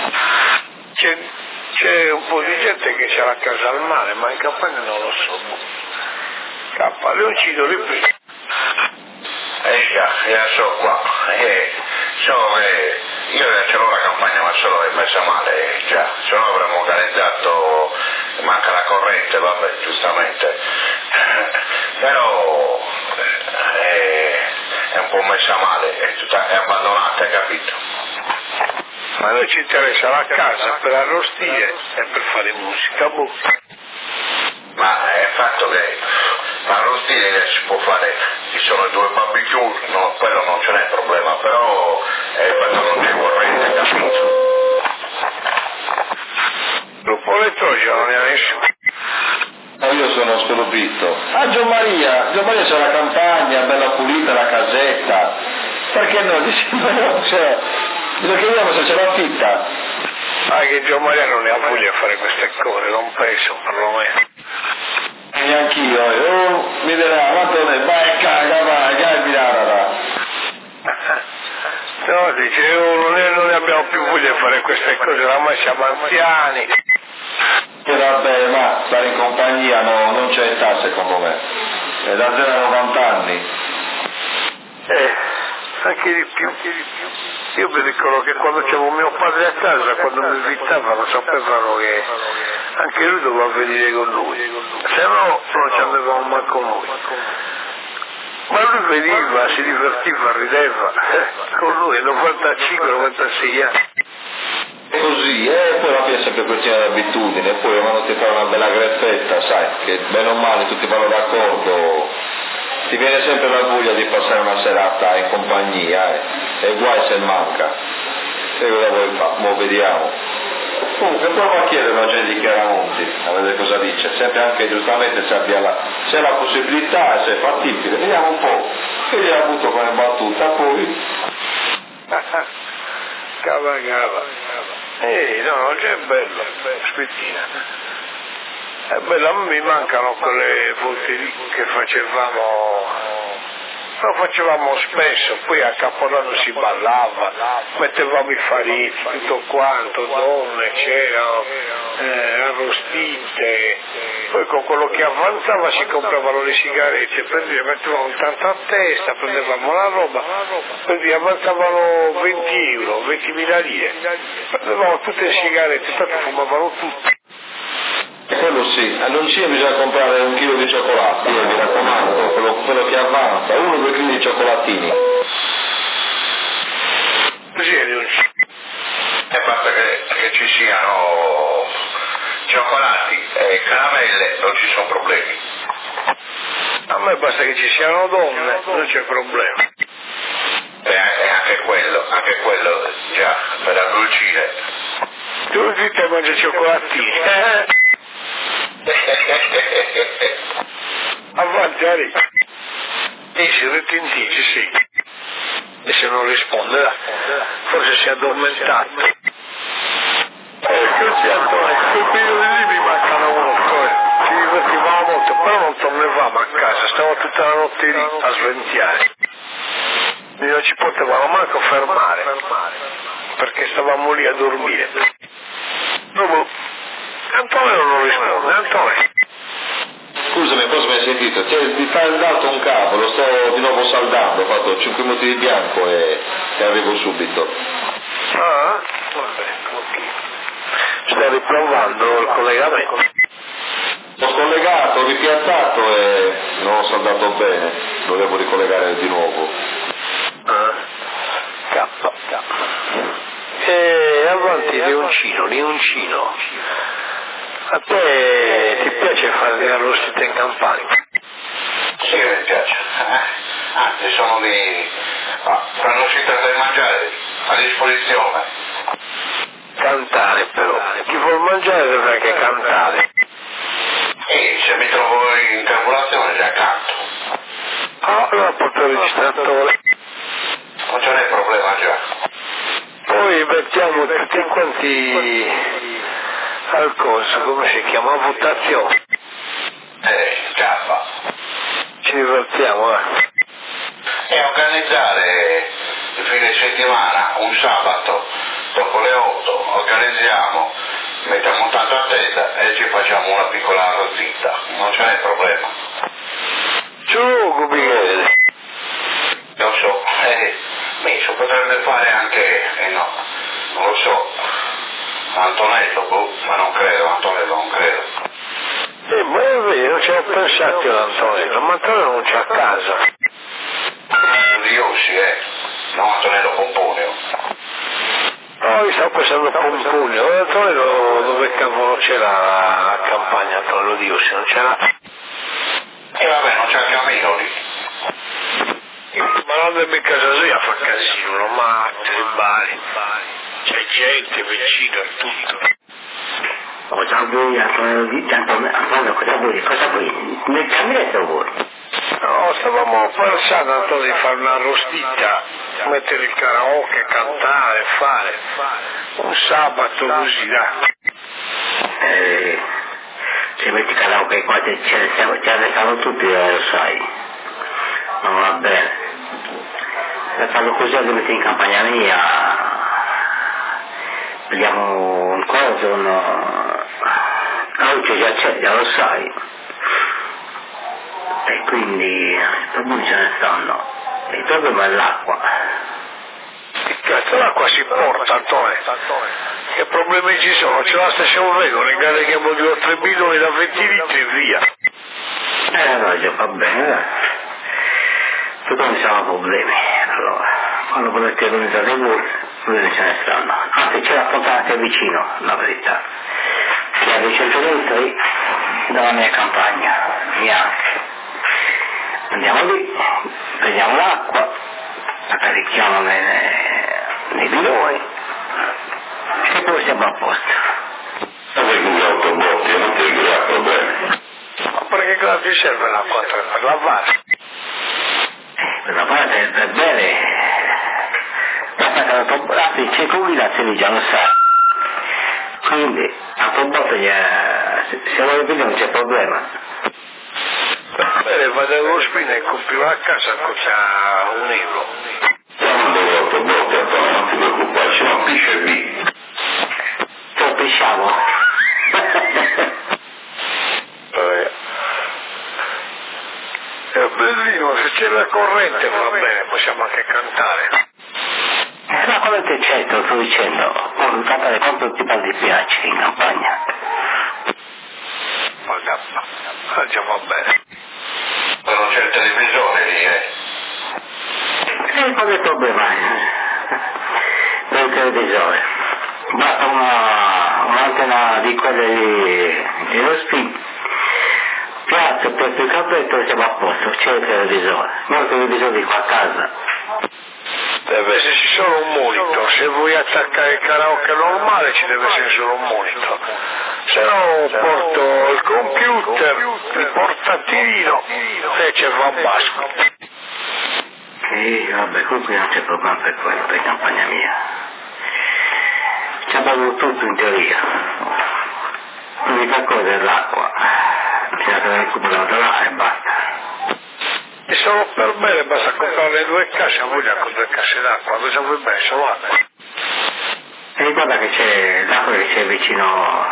C'è un po' di gente che c'ha la casa al mare, ma in campagna non lo so. Le uccido lì prima. Già so qua. Io ce l'ho la campagna, ma solo è messa male, già. Se no avremmo organizzato, manca la corrente, vabbè, giustamente. Però è un po' messa male, è abbandonata, hai capito? Ma a noi ci interessa la casa per arrostire e per fare musica, boh. Ma è il fatto che arrostire si può fare, ci sono 2 barbecue, no, quello non ce n'è problema, però è il fatto che non c'è corrente, capito? Gruppo elettronico non ne ha nessuno. Io sono stupito. Gio Maria c'è la campagna, bella pulita, la casetta. Perché no? Cioè, lo chiediamo se ce l'ha fitta. Che Gio Maria non ne ha voglia di fare queste cose, non penso perlomeno. Neanch'io, mi dirà, Mattone, vai caga, vai, mirarala. No, dice, non ne abbiamo più voglia di fare queste cose, oramai siamo anziani. E vabbè, ma stare in compagnia non c'è età secondo me, è da 0 a 90 anni. Anche di più. Io mi ricordo che quando c'avevo mio padre a casa, quando mi invitavano, sapevano che anche lui doveva venire con lui, se no non ci andavamo mai con lui. Ma lui veniva, si divertiva, rideva, con lui, 95-96 anni. Così, poi la è sempre questione di abitudine, poi quando ti fa una bella greffetta, sai, che bene o male tutti vanno d'accordo, ti viene sempre la voglia di passare una serata in compagnia, e guai se manca. E cosa vuoi fare? Mo' vediamo. Comunque prova a chiedere alla gente di Chiaramonti, a vedere cosa dice, sempre anche giustamente se c'è la possibilità, se è fattibile, vediamo un po', che gli ha avuto come battuta, poi... Cava. No, è bello, aspettina. È bello, a me mi mancano quelle volte lì che lo facevamo spesso, poi a Capodanno si ballava, mettevamo i fariti, tutto quanto, donne, c'erano, arrostite, poi con quello che avanzava si compravano le sigarette, mettevamo tanto a testa, prendevamo la roba, quindi avanzavano 20 euro, 20.000 lire, prendevamo tutte le sigarette, tanto fumavano tutti. Quello sì, non ci bisogna comprare 1 chilo di cioccolati, mi raccomando, quello che avanza, 1 o 2 chili di cioccolatini. Così è un E basta che ci siano cioccolati e caramelle, non ci sono problemi. A me basta che ci siano donne, non c'è problema. E anche quello già, per addolcire. Tu dite mangia cioccolatini. Avanti, Ari. Si retintici, sì. E se non risponde, forse si è addormentato. Così Antonio, quei periodi lì mi mancano molto, ci divertivamo molto, però non tornavamo a casa, stavamo tutta la notte lì a svenziare. Non ci potevamo manco fermare, perché stavamo lì a dormire. Dopo, Antonio non risponde, Antonio. Scusami, forse mi hai sentito, ti sta andato un capo, lo sto di nuovo saldando, ho fatto 5 minuti di bianco e arrivo subito. Ah, vabbè, ok. Sto riprovando il collegamento. Ho collegato, ho ripiazzato e non ho saldato bene, lo devo ricollegare di nuovo. K. E avanti Leoncino. A te ti piace fare le arrostite in campagna? Sì, mi piace. Anzi, sono lì, quando si tratta di mangiare, a disposizione. Cantare però, chi vuol mangiare deve anche cantare. E se mi trovo in carburazione già canto. Allora porto il registratore. Non ce n'è problema già. Poi mettiamo tutti quanti al coso, come si chiama? A votazione. Cappa. Ci divertiamo, E organizzare il fine settimana, un sabato, dopo le 8, organizziamo, mettiamo tanta tenda e ci facciamo una piccola arrostita, non ce n'è problema. Giù, Michele. Lo so, Miso potrebbe fare anche, no, non lo so, Antonello, ma non credo, non credo. Ma è vero, non ci ho pensato all'Antonello, ma Antonello non c'è a casa. Curiosi, no, Antonello Pomponio. No, io stavo pensando a Pomponio, Antonello dove cavolo c'era la campagna, Antonello Dio, se non c'era... E vabbè, non c'è anche amico lì. Ma non deve in casa sua fa casino, matte, bari, c'è gente vicino a tutto. Cosa vuoi, Antonio, cosa vuoi? Nel caminetto vuoi? No, stavamo pensando, Antonio, di fare una rostita, mettere il karaoke, cantare, fare un sabato così, dai. Se metti karaoke qua ce ne stanno tutti, lo sai. Non va bene. Se fanno così li metti in campagna mia, vediamo un coso, la luce già c'è, già lo sai. E quindi i problemi ce ne stanno. Il problema è l'acqua. Che cazzo, l'acqua si porta, Antonio? Che problemi ci sono? Ce la stiamo vedendo, ne carichiamo 2 o 3 bidoni da 20 litri e via. No, già va bene, dai. Tutti non siamo problemi. Allora, quando potete organizzare voi, non ce ne stanno. Anzi, c'è la fontana che è vicino, la verità. Che ha 200 litri dalla mia campagna, neanche. Andiamo lì, prendiamo l'acqua, la carichiamo nei bidoni e poi siamo a posto. Avevi un autobotti, non ti crea problemi. Ma perché cosa ti serve l'acqua? Per lavare? Per lavare per bere. Anzi, c'è combinazioni già lo sa. Quindi, autobotti, se vuoi vedere non c'è problema. Bene, vado allo spina e compro a casa costa €1. Siamo delle autobotti, Antonio, non ti preoccupare, ci sono pisce e B. Poi pisciamo. È bellino, se c'è la corrente va bene, possiamo anche cantare. La corrente c'è, te lo sto dicendo. Puoi cantare quanto ti pare di piace in campagna. Ma già va bene. Ma non c'è il televisore lì, E qual è il problema? Per il televisore. Basta un'antenna di quelle di Rospin. Piazza per il campetto e siamo a posto, c'è il televisore. Non il televisore di qua a casa. Deve esserci solo un monitor, se vuoi attaccare il karaoke normale ci deve essere solo un monitor. Se no porto il computer, il portatilino e c'è Van Basco. Sì, vabbè, comunque non c'è problema per quello, per campagna mia. Ci abbiamo tutto in teoria. L'unica cosa è l'acqua. Bisogna che la recuperiamo da là e basta. E solo per bere basta comprare 2 casse, a voglia con 2 casse d'acqua, cosa vuoi bere? Solo acqua. E ricorda che c'è l'acqua che c'è vicino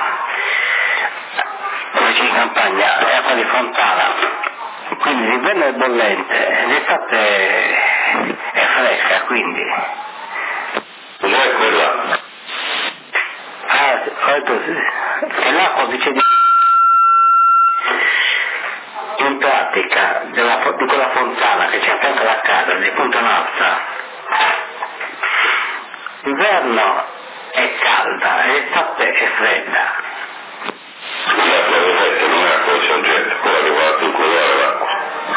in campagna, è acqua di fontana, quindi l'inverno è bollente, l'estate è fresca, quindi. Cos'è quella? Ho detto che l'acqua che c'è in pratica di quella fontana che c'è a fianco alla casa, di Punta Nalza, l'inverno è calda e l'estate è fredda. L'acqua rosetta non è acqua di sorgente, quella che va a circolare l'acqua.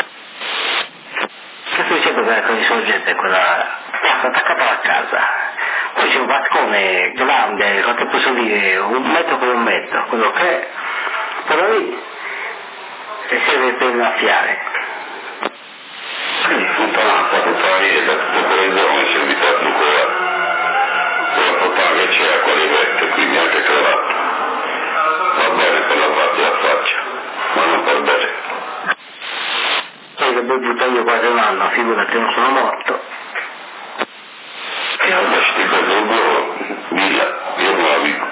Che sto dicendo che l'acqua di sorgente è quella attaccata alla casa? Poi c'è un balcone grande, quanto posso dire, 1 metro per 1 metro, quello che è, però lì e serve per innaffiare. Tutta l'acqua, tutta la via, tutte quelle zone serve per circolare. Quella fontana che c'è acqua di vette, quindi anche cravatta. Va bene per lavarti la faccia, ma non per bere. Poi che bevuto io quasi 1 anno, figurati, non sono morto. E allora ci ti prendi il buono, Villa, io non la vivo.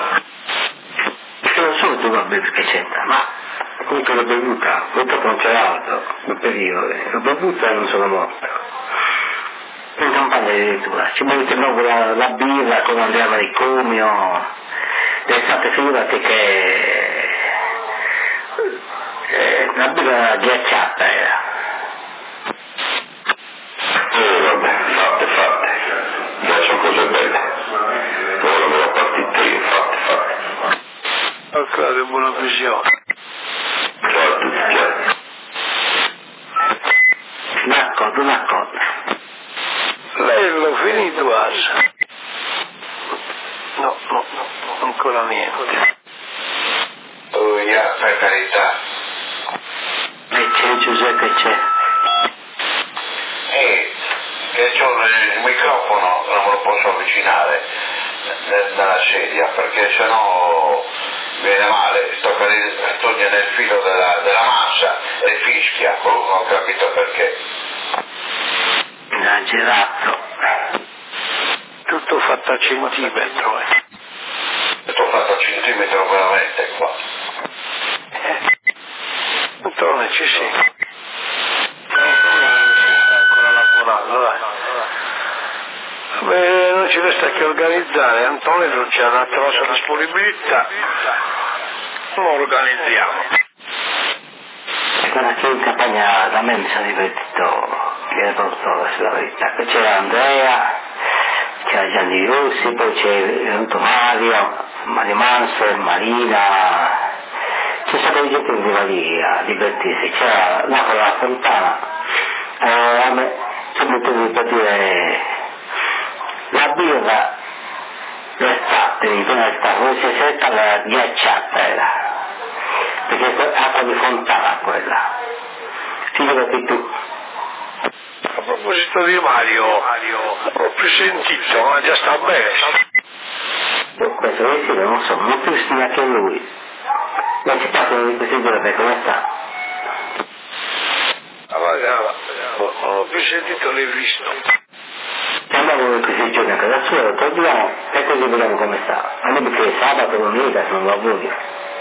E non solo tu la bevi che c'entra, ma comunque l'ho bevuta, purtroppo non c'era altro, quel periodo, l'ho bevuta e non sono morto. In campagna addirittura, ci bevete proprio la birra con Andrea Manicomio, l'estate figurati che la birra ghiacciata era. Vabbè, fatte. Già sono cose belle. Ora me la partita io, fatte. Ancora che buona visione. Ciao a tutti, ciao. D'accordo. Lei l'ho finito, Asa. No, ancora niente. per carità. E c'è Giuseppe, c'è. Che c'ho il microfono, non me lo posso avvicinare nella sedia, perché sennò viene male, sto per togliere il filo della massa e fischia, non ho capito perché. Esagerato. Tutto fatto a centimetro, Tutto fatto a centimetro veramente qua. Antonio ci sei. Sta ancora lavorando, dai. Beh, non ci resta che organizzare, Antonio non ci ha dato la sua disponibilità, lo organizziamo. Quella che in campagna da me mi sono divertito, che era proprio la verità. C'era Andrea, c'era Gianni Rossi, poi c'è venuto Mario Manso, Marina, c'è un sacco di gente che veniva lì a divertirsi, c'era là con la fontana, a me subito per dire la birra l'estate, in piena estate, come se stava ghiacciata era, perché è acqua di fontana quella, figurati tu. A proposito di Mario, ho più sentito, ma già sta bene. Questo vestito non so, non più neanche lui. La città come mi sentirebbe come sta? Allora, non ho più sentito né visto. Andiamo questi giorni a casa sua, lo troviamo e così vediamo come sta. Almeno perché sabato, domenica sono lavori.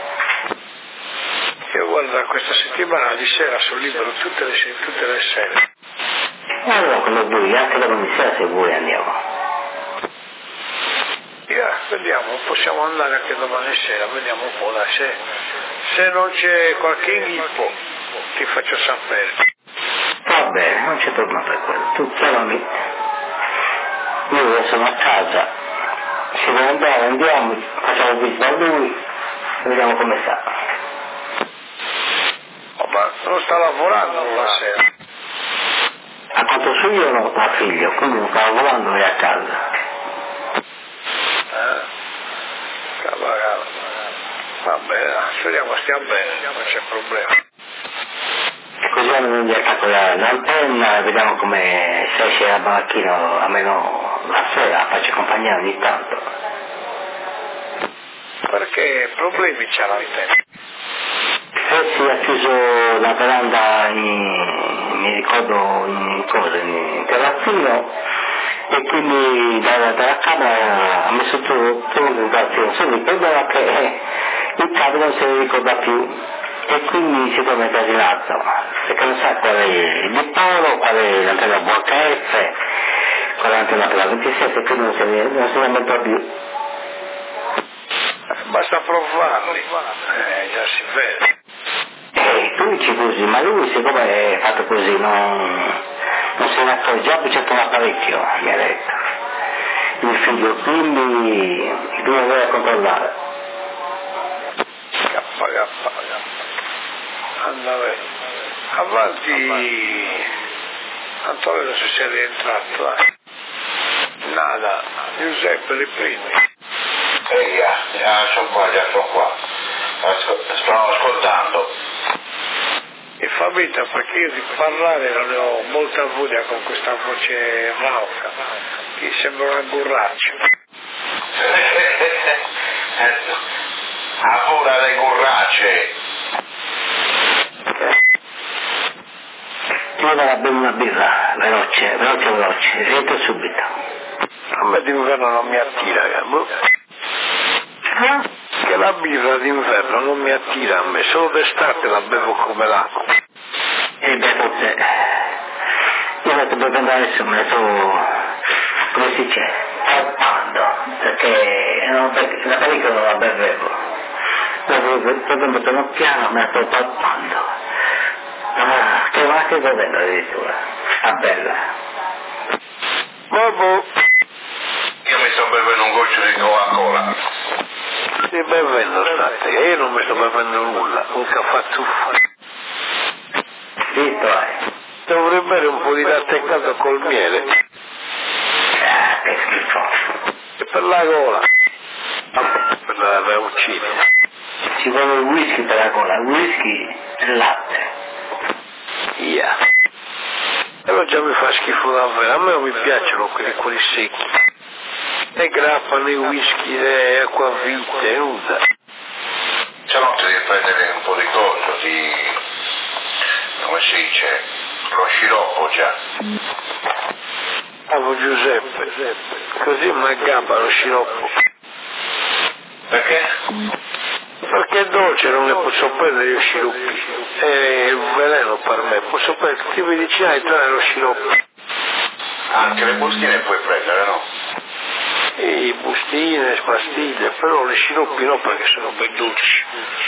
Io guarda, questa settimana di sera sono libero tutte le sere. Allora quando vuoi, anche domani sera se vuoi andiamo. Vediamo, possiamo andare anche domani sera, vediamo un po', dai, se non c'è qualche inghippo ti faccio sapere. Va bene, non c'è problema per quello, tu chiamami. Io adesso sono a casa, se vuoi andare andiamo, facciamo visita a lui, vediamo come sta. Oh, ma non sta lavorando la sera? A quanto so io non ho figlio, quindi non sta lavorando e a casa. Cavolo. Vabbè, speriamo stia bene, non c'è problema. Così hanno gli l'antenna, vediamo come se esce la macchina, almeno la sera, faccio compagnia ogni tanto. Perché problemi c'ha l'antenna? Si è chiuso la veranda mi ricordo in terrazzino e quindi dalla camera ha messo tutto in terrazzino. Solo il problema è che il cavo non se ne ricorda più e quindi si torna incasinato perché non sa qual è il dipolo, qual è l'antenna VHF, qual è l'antenna per la 27, quindi non se ne inventa più. Basta provarli, già si vede. Tu dici così, ma lui siccome è fatto così non se ne accorge, c'è un apparecchio, mi ha detto. Il figlio, quindi bisogna andare a controllare. Andare avanti. Antonio adesso si è rientrato, dai. Nada, Giuseppe riprendi. Sono qua. Sto ascoltando. E fa vita perché io di parlare non ne ho molta voglia con questa voce rauca, che sembra una gurraccia. Ha pure le gurracce. Ti vado a bere una birra, veloce, rientro subito. A me d'inverno non mi attira, che la birra d'inverno non mi attira a me, solo d'estate la bevo come l'acqua. E beh, forse io ho detto per andare adesso me ne sto, come si dice, tappando, perché la pellicola non la bevevo. Proprio piano piano me la sto tappando. Che va che bevendo addirittura, ah bella. Bobo, Io mi sto bevendo un goccio di Coca-Cola. stai bevendo state? Io non mi sto bevendo nulla, un caffè tuffo. Zitto, Dovrei bere un po' di latte caldo col miele. che schifo. E per la gola. Per la uccidi. Ci vuole il whisky per la cola, il whisky e il latte. Yeah. Però già mi fa schifo davvero, a me non mi piacciono quelli secchi. Né grappa, né whisky, né acquavite, nulla. Se no ti devi prendere un po' di coso, come si dice, lo sciroppo già. Bravo Giuseppe, così mi aggabba lo sciroppo. Perché? Perché è dolce, non ne posso prendere io sciroppi. È un veleno per me, posso prendere tutti i medicinali tranne lo sciroppo. Anche le bustine puoi prendere, no? E bustine, pastiglie, però le sciroppi no perché sono ben dolci.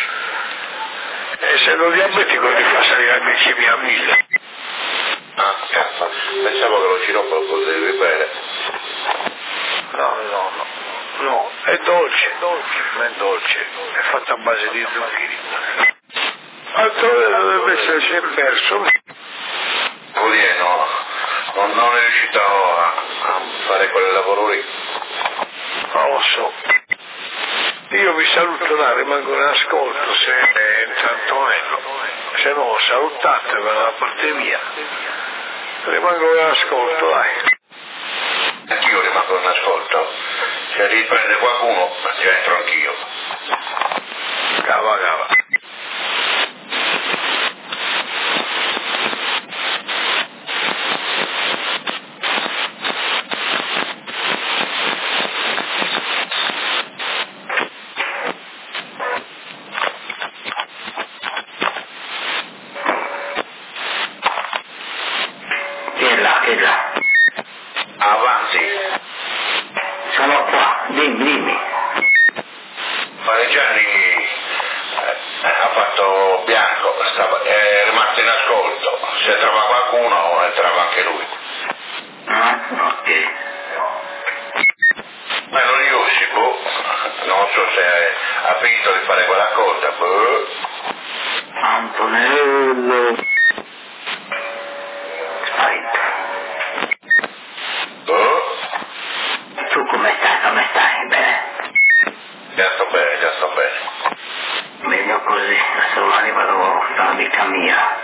E se non diabetico ti fa salire la glicemia a 1000. Ah, cazzo, pensavo che lo sciroppo lo potevi bere. No, è dolce, non è dolce, è fatta a base di zuccheri. Altrove dovrebbe essersi perso. Vuol dire no, non è riuscito a fare quel lavoro lì. Non lo so. Io vi saluto là, rimango in ascolto se entra Antonello. Se no salutatevela da parte mia. Rimango in ascolto, dai. Anch'io rimango in ascolto. Se riprende qualcuno, ci entro anch'io. Cava. Che là. Avanti. Sono qua, dimmi. Pareggiani ha fatto bianco, è rimasto in ascolto. Se trova qualcuno entrava anche lui. Ah, ok. Ma non io si può. Non so se ha finito di fare quella cosa. Antonello. Sparito. Tu come stai? Bene? Già sto bene. Meglio così, domani vado dall'amica mia.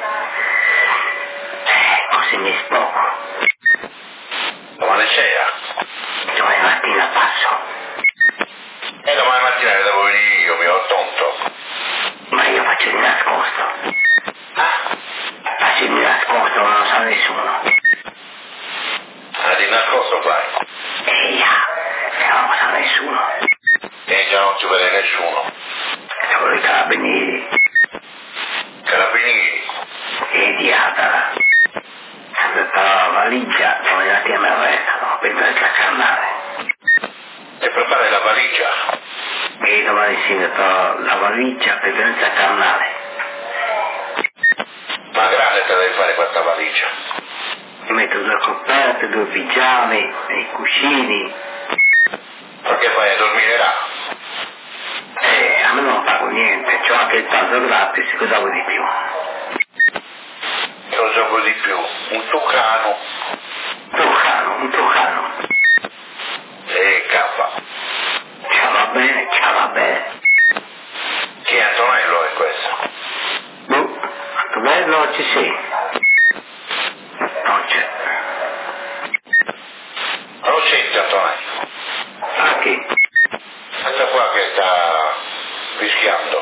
Così mi sfogo. Domani sera? Domani mattina passo. E domani mattina ne devo venire io, mi ho tonto. Ma io faccio di nascosto. Faccio di nascosto, non lo sa nessuno. Ah, di nascosto fai? Se non lo sa nessuno. E già non ci vede nessuno. Sono i carabinieri. Carabinieri? E di Adara. Hanno detto la valigia, dove la tia mi arrestano, per la carnale. E prepari la valigia? E domani si metto la valigia per violenza carnale. Ma grande te devi fare questa valigia? Mi metto 2 coperte, 2 pigiami, i cuscini. Perché fai a dormire là? A me non pago niente, c'ho anche il pranzo gratis, cosa vuoi di più? Cosa vuoi di più? Un tucano? Un tucano. Cappa. Ciao va bene. Chi Antonello è questo? Antonello ci sei? Non c'è. Ma lo senti Antonello? A chi? Questa qua che sta fischiando.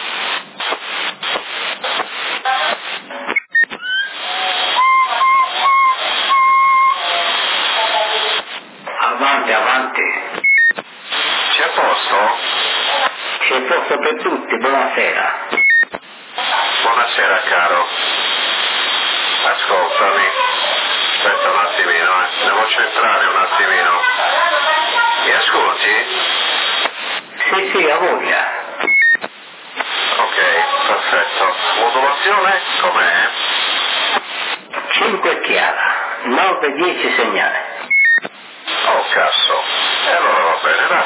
Avanti. C'è posto? C'è posto per tutti, buonasera. Buonasera caro. Ascoltami. Aspetta un attimino, devo centrare un attimino. Mi ascolti? Sì, a voglia. Ok, perfetto. Modulazione com'è? 5 chiara, 9, 10 segnale. Oh cazzo. E allora va bene, dai.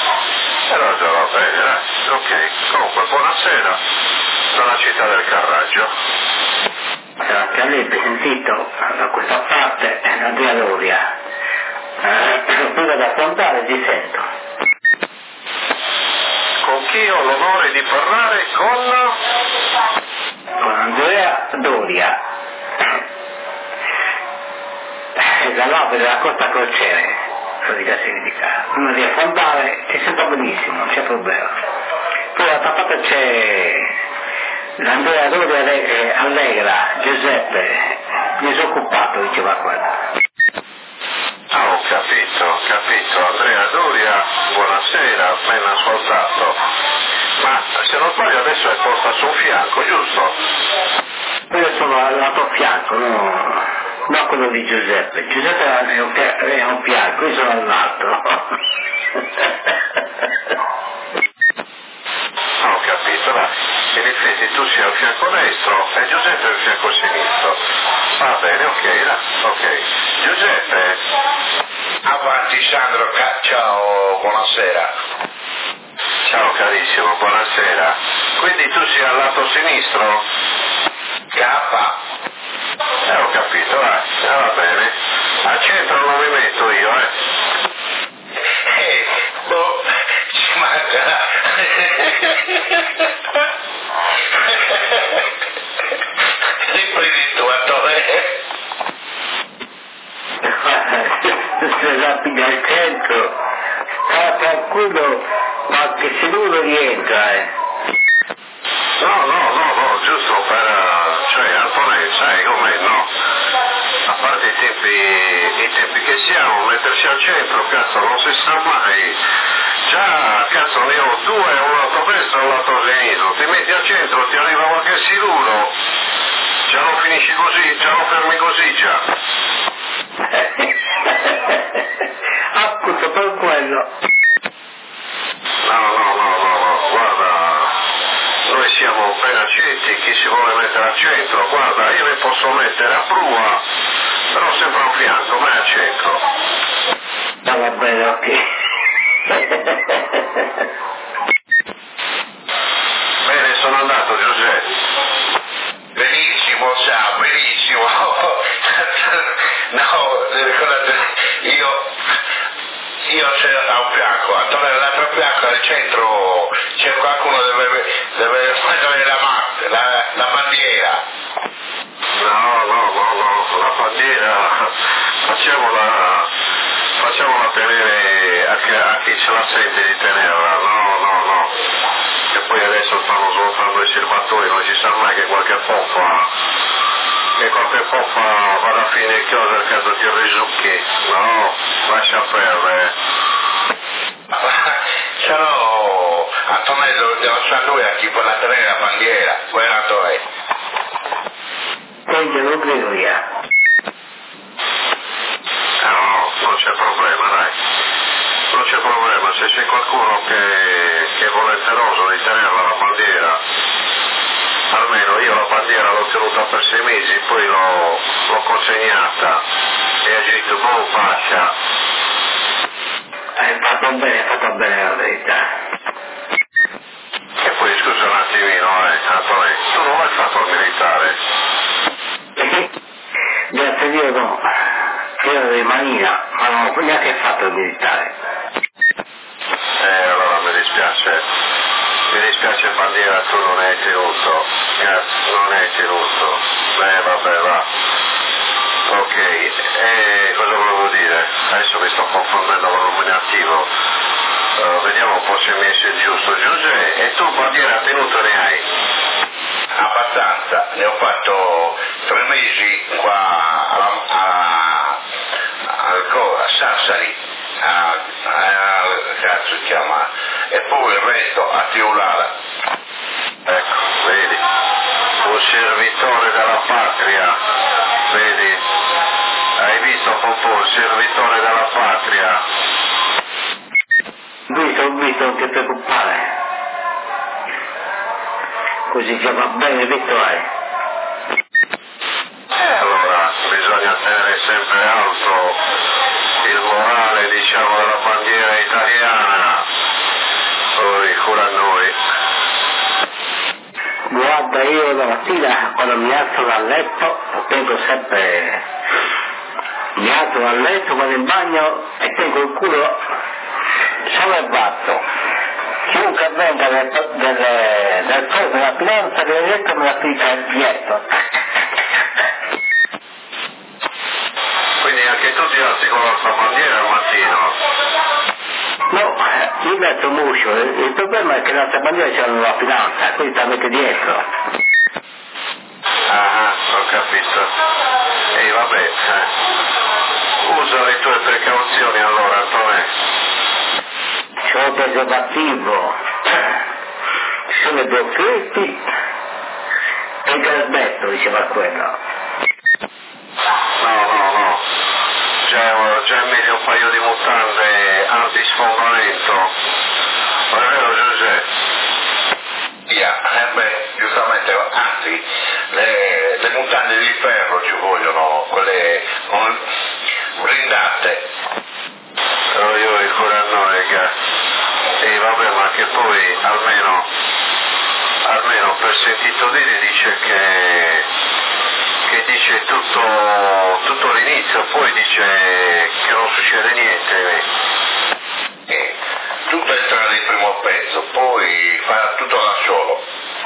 Ok, comunque buonasera. Dalla città del Carraggio. Anche a lei, sentito, da questa parte è Andrea Doria. Prima da affrontare ti sento. con chi ho l'onore di parlare? Con Andrea Doria, dall'opera della Costa Crociere, Solidarietà Sindicale. Uno di affrontare, ti sento benissimo, non c'è problema. Poi d'altra parte c'è l'Andrea Doria allegra, Giuseppe, disoccupato, diceva quello. Ah, ho capito, Andrea Doria, buonasera, ben ascoltato. Ma se non sbaglio adesso è posta a suo fianco, giusto? Io sono al tuo fianco, no quello di Giuseppe. Giuseppe è un fianco, io sono all'altro. Ho capito, ma in effetti tu sei al fianco destro e Giuseppe è al fianco sinistro. Va bene, ok. Giuseppe. Avanti Sandro, ciao, buonasera. Ciao carissimo, buonasera. Quindi tu sei al lato sinistro? K. Ho capito, va bene. Al centro non mi metto io, ci manca. Riprendi tu, Attore. Se la piglia al centro, sta tranquillo, ma che seduto rientra, No, giusto cioè Antonello, sai com'è, no? A parte i tempi che siamo, mettersi al centro, cazzo, non si sa mai. Già, cazzo, ne ho due, un lato destro e un lato sinistro. Ti metti al centro, ti arriva qualche siluro, già lo finisci così, già lo fermi così, già. Appunto per quello. No, guarda, noi siamo ben accetti, chi si vuole mettere al centro, guarda, io mi posso mettere a prua, però sempre a un fianco, mai al centro. Va bene, ok. Bene, sono andato, Giuseppe. Benissimo, ciao, benissimo. No, ricordate, io c'ero a un fianco, attorno all'altro fianco al centro c'è qualcuno deve fare la bandiera. No, la bandiera facciamola tenere a chi ce la sente di tenerla, no. E poi adesso stanno svuotando i serbatoi, non ci sa mai che qualche poppa vada a fine il chiodo al caso di risucchi. No, lascia perdere. Se no, Antonello, devo sapere lui a chi può tenere la bandiera, guarda è. Poi lo credo io. No, non c'è problema, dai. Non c'è problema, se c'è qualcuno che è volenteroso di tenerla la bandiera, almeno io la bandiera l'ho tenuta per 6 mesi, poi l'ho consegnata e ha detto buon faccia. Hai fatto bene la verità. E poi scusa un attimino, Antonio, tu non l'hai fatto al militare? Grazie a Dio no. Io ero di Marina, ma non ho neanche fatto il militare. Allora mi dispiace bandiera, tu non hai tenuto, non hai tenuto. Vabbè, va. Ok, cosa volevo dire? Adesso mi sto confondendo con il nominativo. Vediamo un po' se mi esce giusto. Giuseppe, e tu bandiera tenuto ne hai? Abbastanza, ne ho fatto 3 mesi qua a Sassari, cazzo si chiama, e poi il resto a Tiulala. Ecco, vedi, un servitore della patria, vedi, hai visto Popò, un servitore della patria. Ho visto, non ti preoccupare. Così che va bene, Vittorio. Allora, bisogna tenere sempre alto il morale, diciamo, della bandiera italiana. Poi cura a noi. Guarda, io la mattina quando mi alzo dal letto, tengo sempre, mi alzo dal letto, vado in bagno e tengo il culo sollevato. Chiudo chiunque venga del corso della finanza deve detto me la applica dietro. Quindi anche tu ti alzi con l'altra bandiera al mattino? No, io metto un uscio, il problema è che l'altra bandiera c'è la finanza, quindi la mette dietro. Ah, ho capito. Vabbè, usa le tue precauzioni allora, Antonio. C'ho il preservativo, ci sono i blocchetti e il gasbetto, diceva quello. No. Già meglio un paio di mutande antisfondamento. È vero, Giuseppe? Giustamente, anzi, le mutande di ferro ci vogliono, quelle blindate. Io ancora a noi, vabbè, ma che poi almeno per sentito dire dice che dice tutto l'inizio, poi dice che non succede niente. Tutto entra nel primo pezzo, poi fa tutto da solo.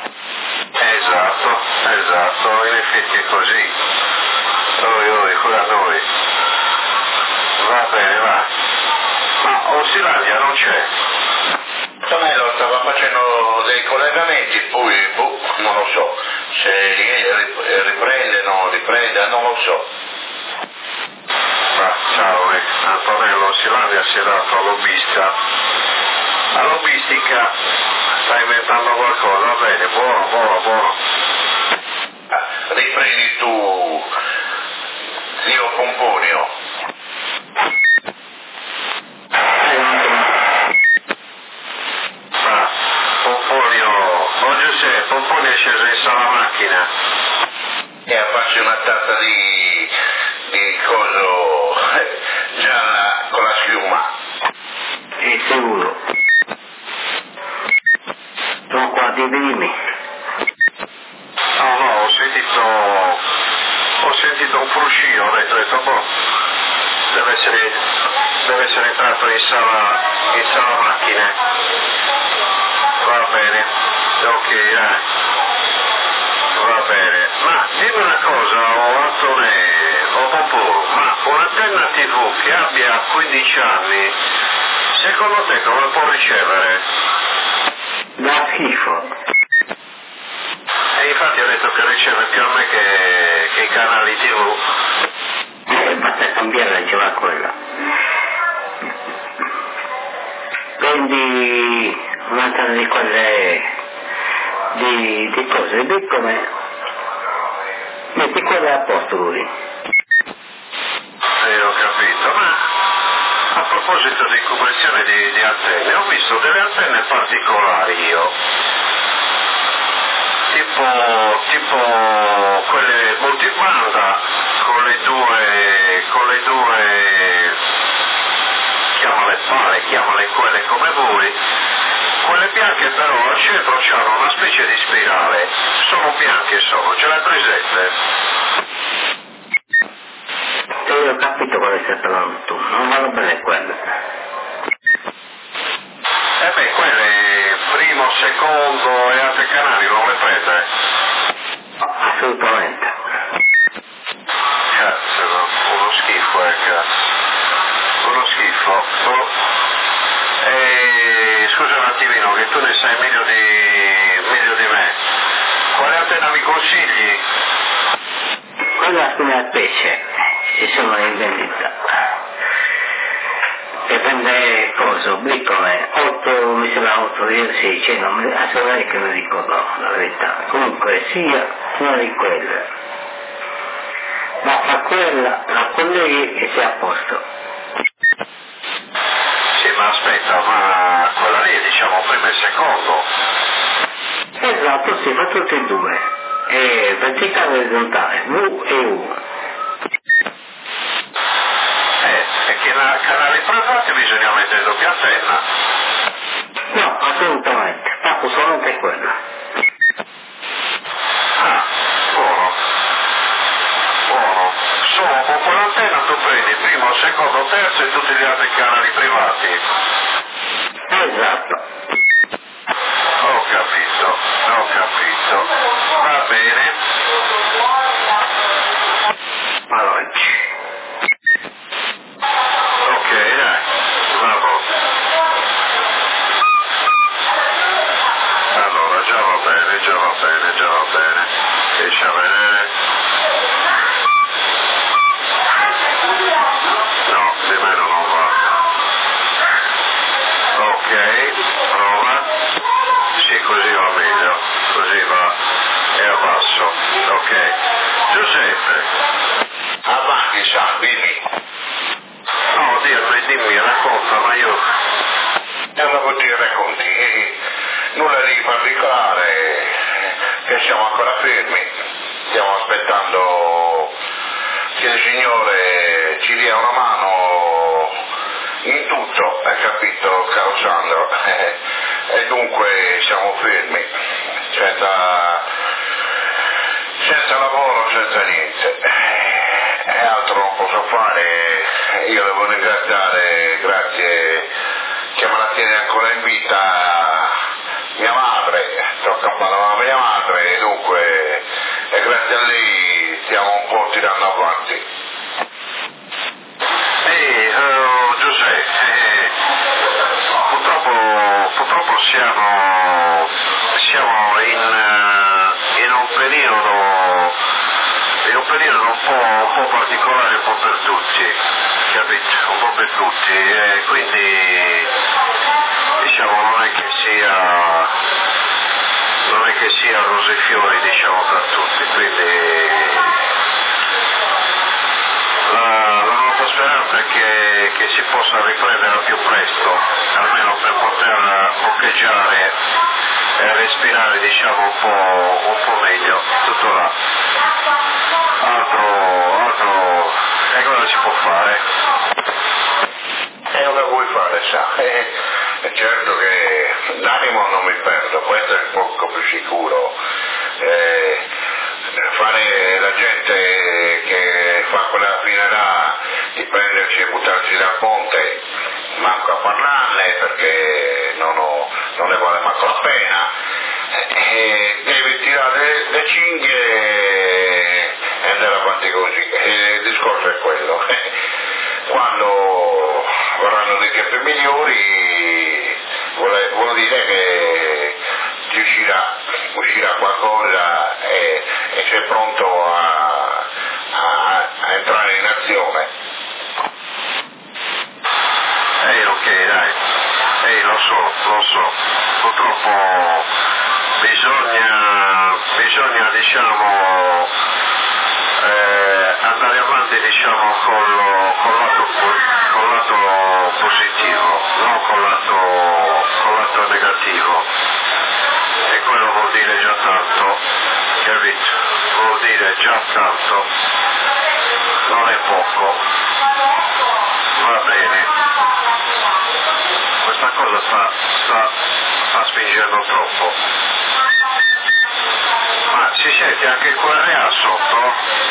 Esatto, in effetti è così. Qua a noi. Va bene, va. Ma Osilandia non c'è. Tonello stava facendo dei collegamenti, poi non lo so, se riprende, non riprende, non lo so. Ciao, Antonello Osilandia si è dato all'hobbistica, sta inventando qualcosa, va bene, buono. Riprendi tu, zio Pomponio. Pomponio è sceso in sala macchina e ha fatto una tazza di coso gialla con la schiuma. È sicuro. Sono qua, dimmi. No, ho sentito un fruscio, ho detto, boh, deve essere entrato in sala macchine. Va bene, ok, va bene. Ma dimmi una cosa, Popò, ma un'antenna TV che abbia 15 anni, secondo te come può ricevere? Da schifo. E infatti ho detto che riceve più a me che i canali TV. Basta cambiare, diceva quella. Prendi un'altra di quelle di cose, di come metti quelle a posto lui. Ho capito, ma a proposito di conversione di antenne, ho visto delle antenne particolari io, tipo quelle multibanda con le due chiamale quelle come voi. Quelle bianche però al centro hanno una specie di spirale, sono bianche ce l'hai presente? Io ho capito quale stai parlando tu, non vanno bene quelle. Quelle primo, secondo e altri canali non le prende? Assolutamente. Cazzo, uno schifo, uno schifo. Scusa un attimino, che tu ne sai meglio di me. Quale antenna mi consigli? Quella spina pesce, ci sono in vendita. E prende coso, bricole, 8, mi sembra 8 io sì, cioè assolutamente che non ricordo la verità. Comunque sia una di quelle. Ma fa quella, la colleghi e sia a posto. Sì, ma aspetta, ma quella lì è diciamo primo e secondo. Esatto, sì, fa tutte e due. E verticale e orizzontale, V e U. E che canali privati bisogna mettere doppia antenna. No, assolutamente, tappo solamente quella. Buono. Solo con quell'antenna tu prendi primo, secondo, terzo e tutti gli altri canali privati. Esatto. capito, va bene. Avanti. Ok, dai, bravo. Allora, già va bene, riesci a vedere? No, di meno non va. Ok, prova. Sì, così va meglio, così va, è a basso. Ok. Giuseppe. Avanti, dimmi. No, dimmi, racconta, ma io... Andavo a dire, racconti, nulla di particolare, che siamo ancora fermi, stiamo aspettando che il Signore ci dia una mano in tutto, hai capito, caro Sandro? E dunque siamo fermi, senza lavoro, senza niente. E altro non posso fare. Io devo ringraziare, grazie che me la tiene ancora in vita, mia madre, tocca un po' a mia madre, e dunque grazie a lei stiamo un po' tirando avanti. Giuseppe, purtroppo siamo in un periodo un po' particolare, un po' per tutti, capito? Un po' per tutti, e quindi diciamo non è che sia rose e fiori, diciamo, per tutti, quindi la nostra speranza è che si possa riprendere al più presto, almeno per poter boccheggiare e respirare, diciamo, un po' meglio, tutto là. Altro, e cosa si può fare? E cosa vuoi fare, sa? Certo che l'animo non mi perdo, questo è poco più sicuro. Fare la gente che fa quella fine là di prendersi e buttarsi dal ponte, manco a parlarne perché non ne vale manco la pena. Devi tirare le cinghie e andare avanti così. Il discorso è quello. Quando vorranno dei tempi migliori vuol dire che uscirà qualcosa e sei pronto a entrare in azione. Ok, dai, lo so, purtroppo bisogna diciamo andare avanti, diciamo, col lato positivo, non col lato negativo, e quello vuol dire già tanto, capito? Vuol dire già tanto, non è poco, va bene, questa cosa sta spingendo troppo. Ma si sente anche quell'area sotto?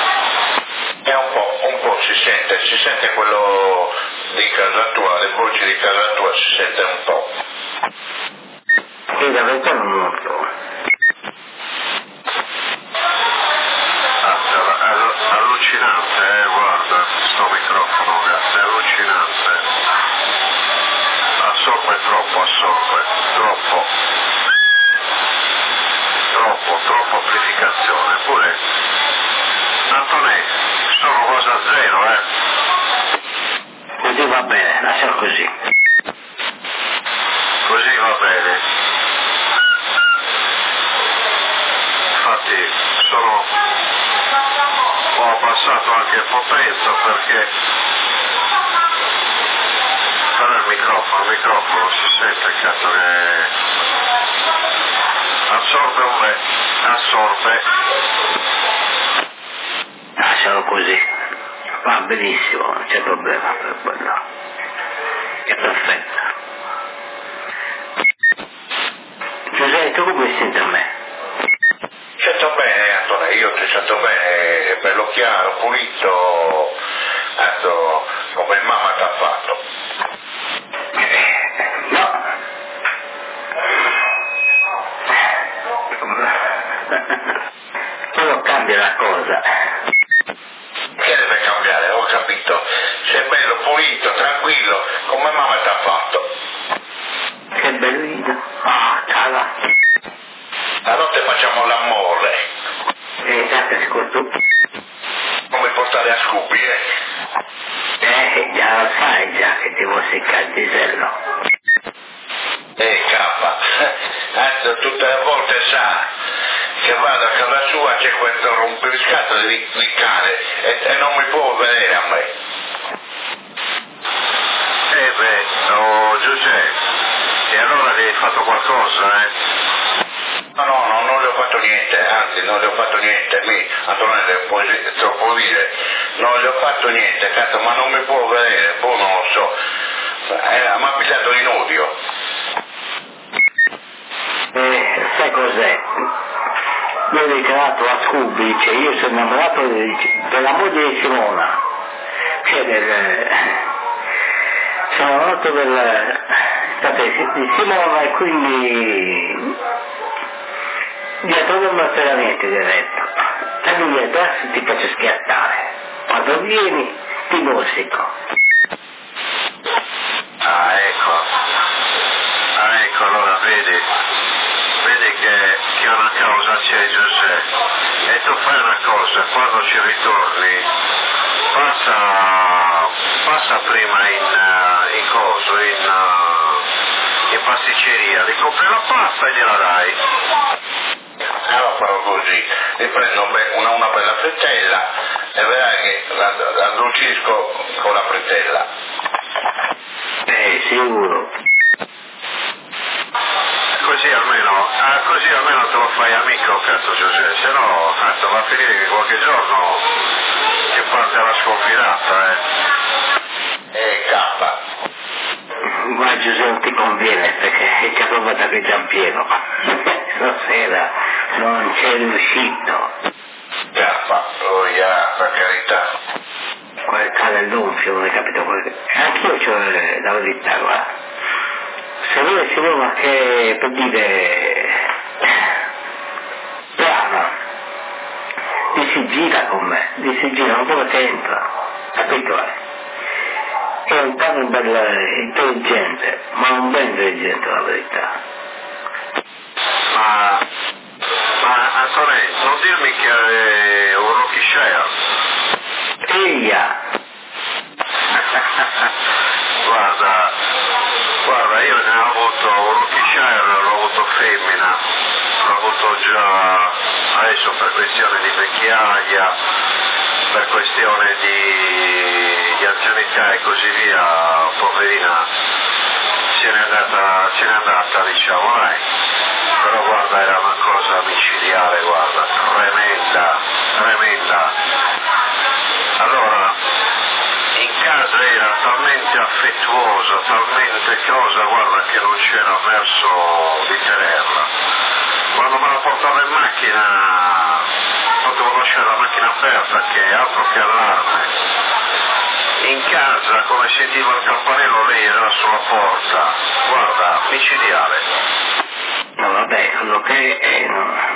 Un po' si sente quello di casa tua, le voci di casa tua si sente un po'. Sì, da verità non molto. Allucinante, guarda, sto microfono, è allucinante. Assorbe troppo, troppo amplificazione, pure Antonè, sono cosa zero, Così va bene, lascia così. Così va bene. Infatti ho abbassato anche potenza perché però il microfono si sente, cazzo, che assorbe. Lascialo così, va benissimo, non c'è problema per quello, è perfetto. Giuseppe, tu come ti senti a me? Sento bene, Antonio, io ti sento bene, bello chiaro, pulito, come mamma ti ha fatto. No. Quello cambia la cosa. Che deve cambiare? Ho capito. Se è bello, pulito, tranquillo, come mamma ti ha fatto. Che bellino. Cala. La notte facciamo l'amore. Esatto, scuso. Come portare a Scooby, Già lo sai già che ti vuoi seccare il disello. Cappa. Anzi, tutte le volte sa che vado a casa sua, c'è quel rompiscatole di cane e non mi può vedere a me. Giuseppe, e allora gli hai fatto qualcosa, No, non le ho fatto niente, anzi non le ho fatto niente, Antonello, te lo può dire, non le ho fatto niente, cazzo, ma non mi può vedere, non lo so, mi ha pigliato in odio. Sai cos'è? Lui ha dichiarato a Scooby, dice io sono innamorato della moglie di Simona, sono innamorato di Simona e quindi dietro non mi frega niente di detto. E lui ha detto ti faccio schiattare, quando vieni ti mosico. Ecco, allora vedi che una causa c'è, Giuseppe, e tu fai una cosa, quando ci ritorni passa prima in coso, in pasticceria, ti compri la pasta e gliela dai. Allora farò così, mi prendo una bella frittella e vedrai che la addolcisco con la frittella. Sicuro. Così almeno te lo fai amico, cazzo Giuseppe, se no cazzo va a finire che qualche giorno che parte alla sconfinata, Cappa. Ma Giuseppe non ti conviene perché ti ha provato a Gian Piero. Stasera non c'è riuscito. Cappa, per carità. Quel calellonfio, non hai capito quello. Anch'io c'ho la verità, guarda. Se lui si vuole che per dire brava, gli si gira con me, gli si gira un po' che entra, capito? È un cane bello intelligente, ma un ben intelligente la verità. Ma Antonello, non dirmi che è un Rocky Shire. Eia! Guarda, io ne ho avuto un Rocky Shire, l'ho avuto femmina, l'ho avuto già adesso per questione di vecchiaia, per questione di anzianità e così via, poverina, se n'è andata diciamo, dai. Però guarda, era una cosa micidiale, guarda, tremenda. Allora, in casa era talmente affettuosa, talmente cosa, guarda che non c'era verso di tenerla. Quando me la portavo in macchina, potevo lasciare la macchina aperta, che altro che allarme. In casa, come sentivo il campanello, lei era sulla porta, guarda, micidiale. No vabbè, quello che è...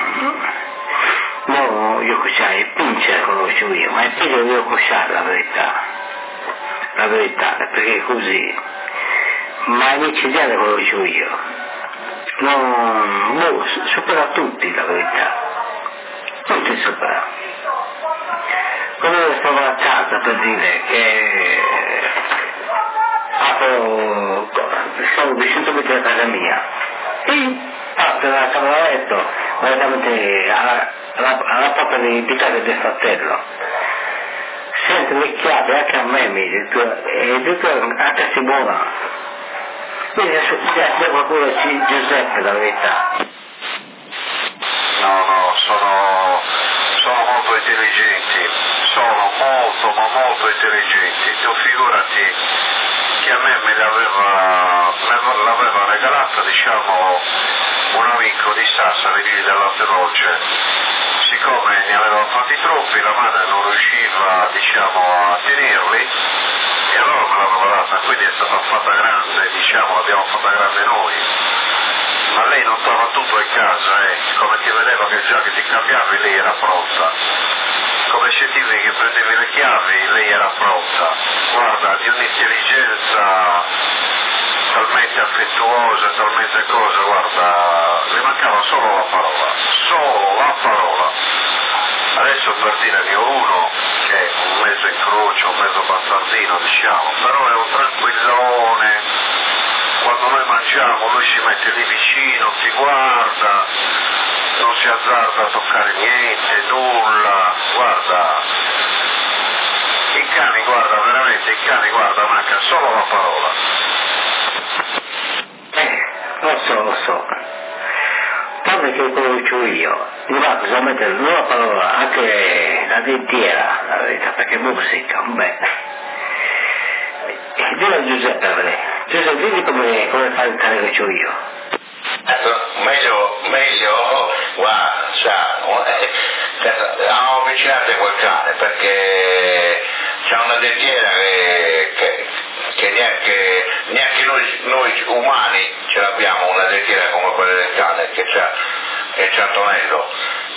No, io cos'hai, il pince conosco io, ma il pince devo cosciare la verità, perché è così. Ma il micidiale conosco io. No, supera tutti la verità. Tutti supera. Quando stavo a casa per dire che stavo di 100 metri da casa mia, e parto dalla camera da letto, praticamente alla porta di casa del fratello. Sento le chiavi anche a me, mi dice, e dico anche a Simona. Quindi c'è qualcuno Giuseppe, la verità. No, sono molto intelligenti, sono molto, ma molto intelligenti. Tu figurati che a me l'aveva regalata, diciamo, un amico di Sassari, lì dell'Alte Rocce. Siccome ne avevano fatti troppi, la madre non riusciva, diciamo, a tenerli, e allora me l'aveva data, quindi è stata fatta grande, diciamo, l'abbiamo fatta grande noi. Ma lei non stava tutto in casa, come ti vedeva che già che ti cambiavi lei era pronta. Come sentivi che prendevi le chiavi, lei era pronta. Guarda, di un'intelligenza talmente affettuosa, talmente cosa, guarda, le mancava solo la parola. Adesso per dire che uno che è un mezzo incrocio, un mezzo bastardino, diciamo, però è un tranquillone, quando noi mangiamo lui si mette lì vicino, ti guarda, non si azzarda a toccare niente, nulla, guarda, i cani, guarda, manca solo la parola. Lo so. Proprio che quello che ho io, mi va a mettere una nuova parola, anche la dentiera, la verità, perché musica, beh. Dillo a Giuseppe, digli come fa il cane che ho io. Meglio, guarda, abbiamo avvicinato quel cane perché c'ha una dentiera che neanche noi umani ce l'abbiamo una dentiera come quella del cane che c'ha Antonello.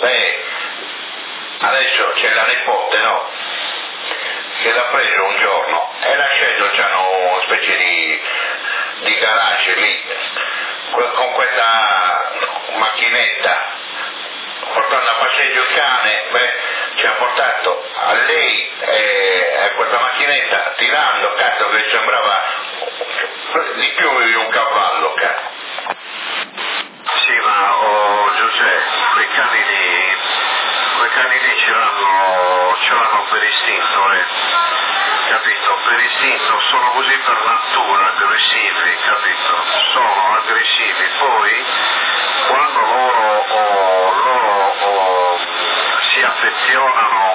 Adesso c'è la nipote, no? Che l'ha preso un giorno e l'ha sceso, c'hanno una specie di garage lì con questa macchinetta, portando a passeggio il cane, ci ha portato a lei a questa macchinetta tirando, cazzo, che sembrava di più di un cavallo, cazzo. Sì, ma Giuseppe, quei cani lì ce l'hanno per istinto, capito? Per istinto, sono così per natura aggressivi, capito? Sono aggressivi, poi quando loro si affezionano,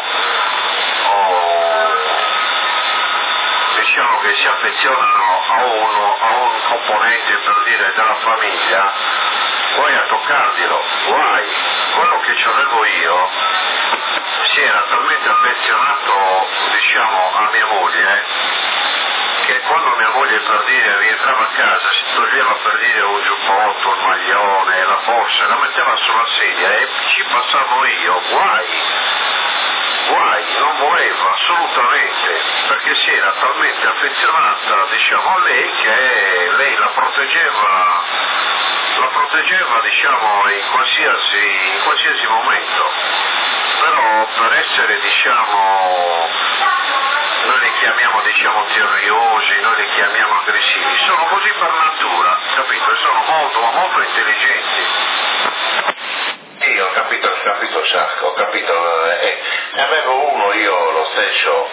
diciamo che si affezionano a un componente, per dire, della famiglia, guai a toccarglielo, guai. Quello che c'avevo io si era talmente affezionato, diciamo, a mia moglie, che quando mia moglie, per dire, rientrava a casa, si toglieva, per dire, un giubbotto, il maglione, la borsa, la metteva sulla sedia e ci passavo io, guai, non voleva assolutamente, perché si era talmente affezionata, diciamo, a lei che lei la proteggeva, diciamo, in qualsiasi momento. Però per essere, diciamo, noi li chiamiamo, diciamo, terriosi, noi li chiamiamo aggressivi, sono così per natura, capito? E sono molto, molto intelligenti. Io ho capito Sacco, ho capito, ne avevo uno io lo stesso,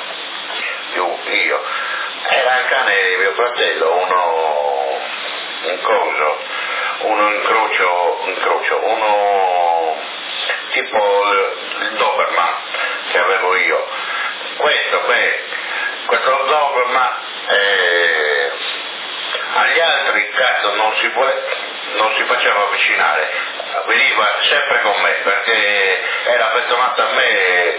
io, era il cane di mio fratello, uno tipo il Doberman che avevo io, questo Doberman, agli altri cazzo non si faceva avvicinare, veniva sempre con me perché era affezionato a me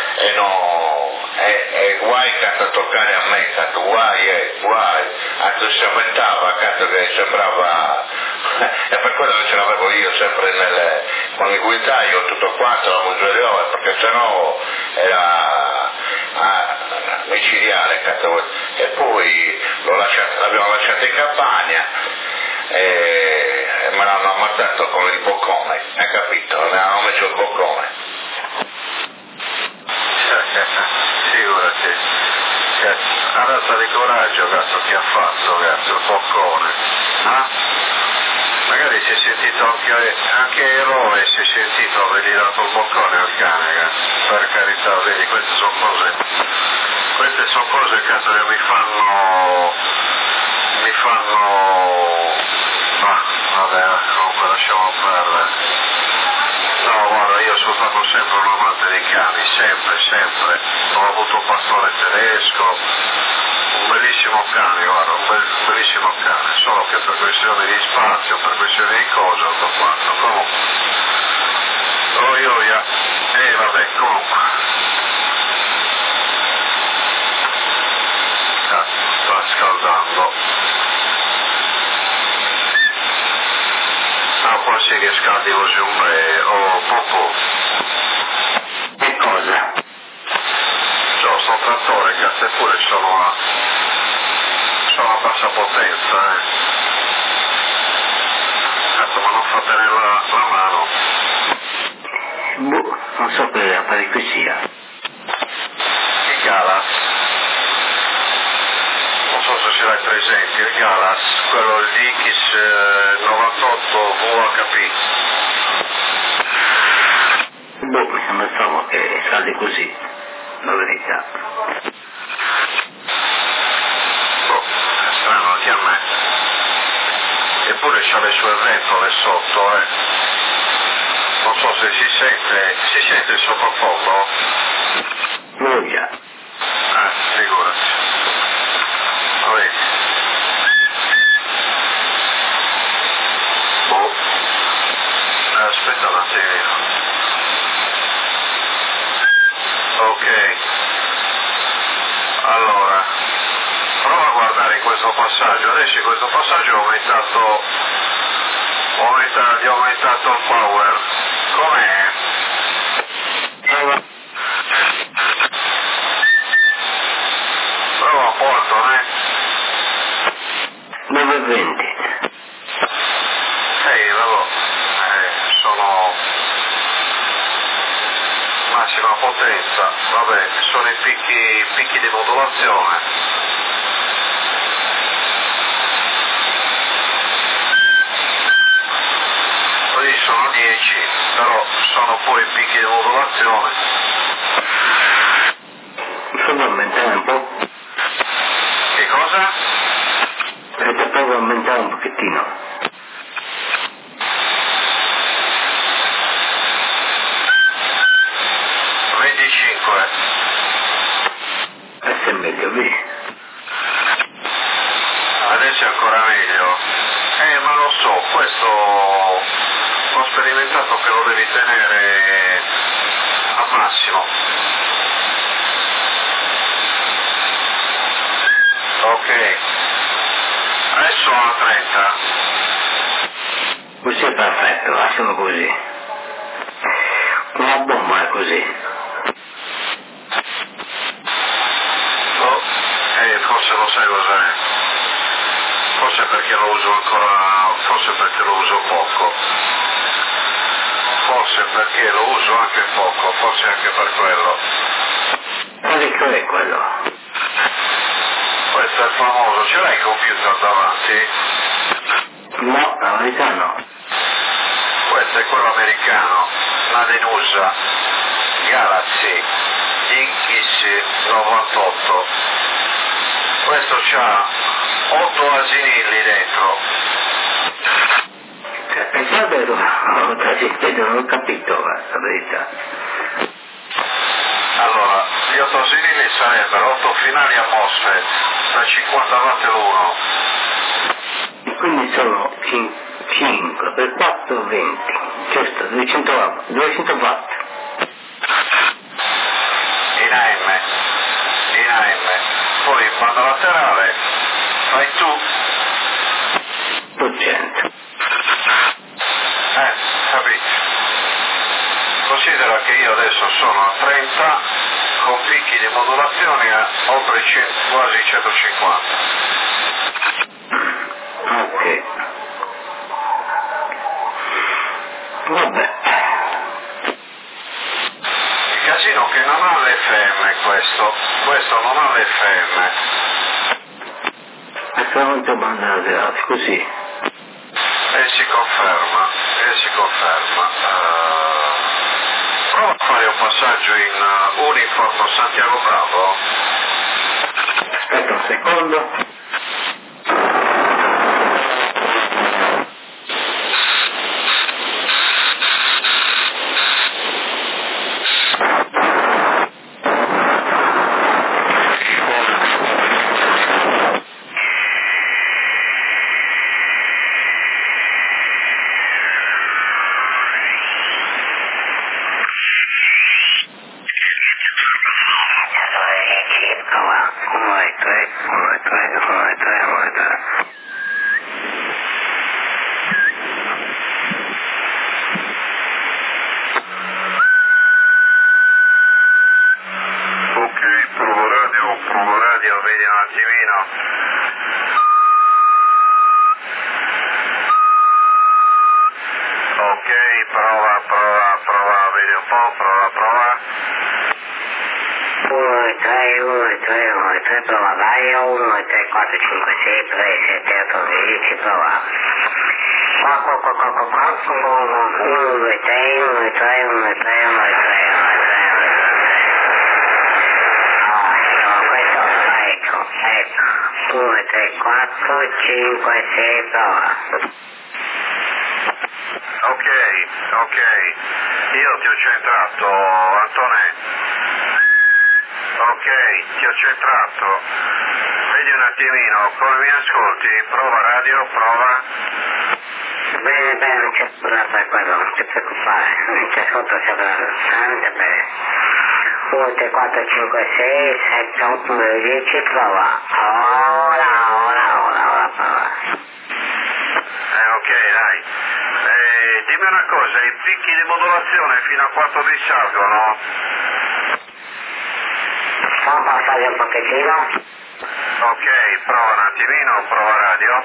e guai cazzo a toccare a me, cazzo guai, anzi si avventava, cazzo che sembrava, e per quello che ce l'avevo io sempre con il guidaio tutto quanto, la musoliova, perché sennò era micidiale, cazzo, e poi l'abbiamo lasciato in campagna e me l'hanno ammazzato con il boccone, hai capito? Mi hanno messo il boccone. Figurati, ha dato di coraggio, cazzo, che ha fatto, cazzo, il boccone, magari si è sentito anche eroe, si è sentito avergli dato il boccone al cane, cazzo, per carità, vedi, queste sono cose, cazzo, che mi fanno, vabbè, comunque lasciamo perdere. No, guarda, io sono stato sempre un amante dei cani, sempre. Ho avuto un pastore tedesco, un bellissimo cane, guarda, un bellissimo cane, solo che per questioni di spazio, per questioni di cose, ho fatto, comunque. Vabbè, comunque. Sta scaldando. quasi che scaldi così un po', o poco. Che cosa? C'ho sto trattore che a pure sono a bassa potenza, Cazzo, ma non fa tenere la mano. Boh, non so che apparecchio sia. Il Galas. Non so se ce l'hai presente, il Galas, quello di X98 VHP. Boh, mi sembra strano che scaldi così, la verità. Boh, è strano anche a me. Eppure c'ha le sue ventole sotto, Non so se si sente il sottofondo? Voglia. Figurati. Lo vedi? Boh. Aspetta un attimino. Ok. Allora, prova a guardare in questo passaggio. Adesso in questo passaggio gli ho aumentato il power. Com'è? Prova un po' alto, 920. Vabbè, sono massima potenza, vabbè, sono i picchi di modulazione. Lì sono 10, però sono poi i picchi di modulazione. Prova a aumentare un po'. Che cosa? Perché provo a aumentare un pochettino. 25. Adesso è meglio, vedi? Adesso è ancora meglio. Ma lo so, questo ho sperimentato che lo devi tenere al massimo. Ok. Adesso sono a 30. Così è perfetto, lasciamo così. Una bomba è così. Oh, forse lo sai cos'è. Forse perché lo uso ancora, forse perché lo uso poco. Forse perché lo uso anche poco, forse anche per quello. Quale che è quello? Questo è il famoso, ce l'hai il computer davanti? No, la verità no. Questo è quello americano, Made in USA, Galaxy X98. Questo c'ha 8 asinilli dentro. Pensate, non ho capito la verità. Allora, gli 8 asinilli sarebbero 8 finali a MOSFET, da 50 watt l'uno. Quindi sono 5 per 4, 20. Giusto, 200 watt. 200 watt. In AM. Poi in banda laterale fai tu. 200. Capito? Considera che io adesso sono a 30 con picchi di modulazione a oltre quasi 150. Ok. Vabbè. Il casino che non ha l'FM questo non ha l'FM. È solamente banda laterale, così. E si conferma. Prova a fare un passaggio in Uniform Santiago Bravo. Aspetta un secondo. attimino. Ok, prova, vedi un po', prova. 1, 3, prova, vai, 1, 3, 4, 5, 6, 7, 8, 10, prova. 1, 2, 3. Ecco. 2, 3, 4, 5, 6, prova. Ok, io ti ho centrato, Antonè. Ok, ti ho centrato. Vedi un attimino, come mi ascolti? Prova radio, prova. Bene, non c'è problema quello, non ti preoccupare, non ti ascolto sempre bene. 1, 3, 4, 5, 6, 7, 8, 9, 10, prova. Ora, prova. Ok, dai. Dimmi una cosa, i picchi di modulazione fino a quanto risalgono? Può passare un pochettino? Ok, prova un attimino, prova radio.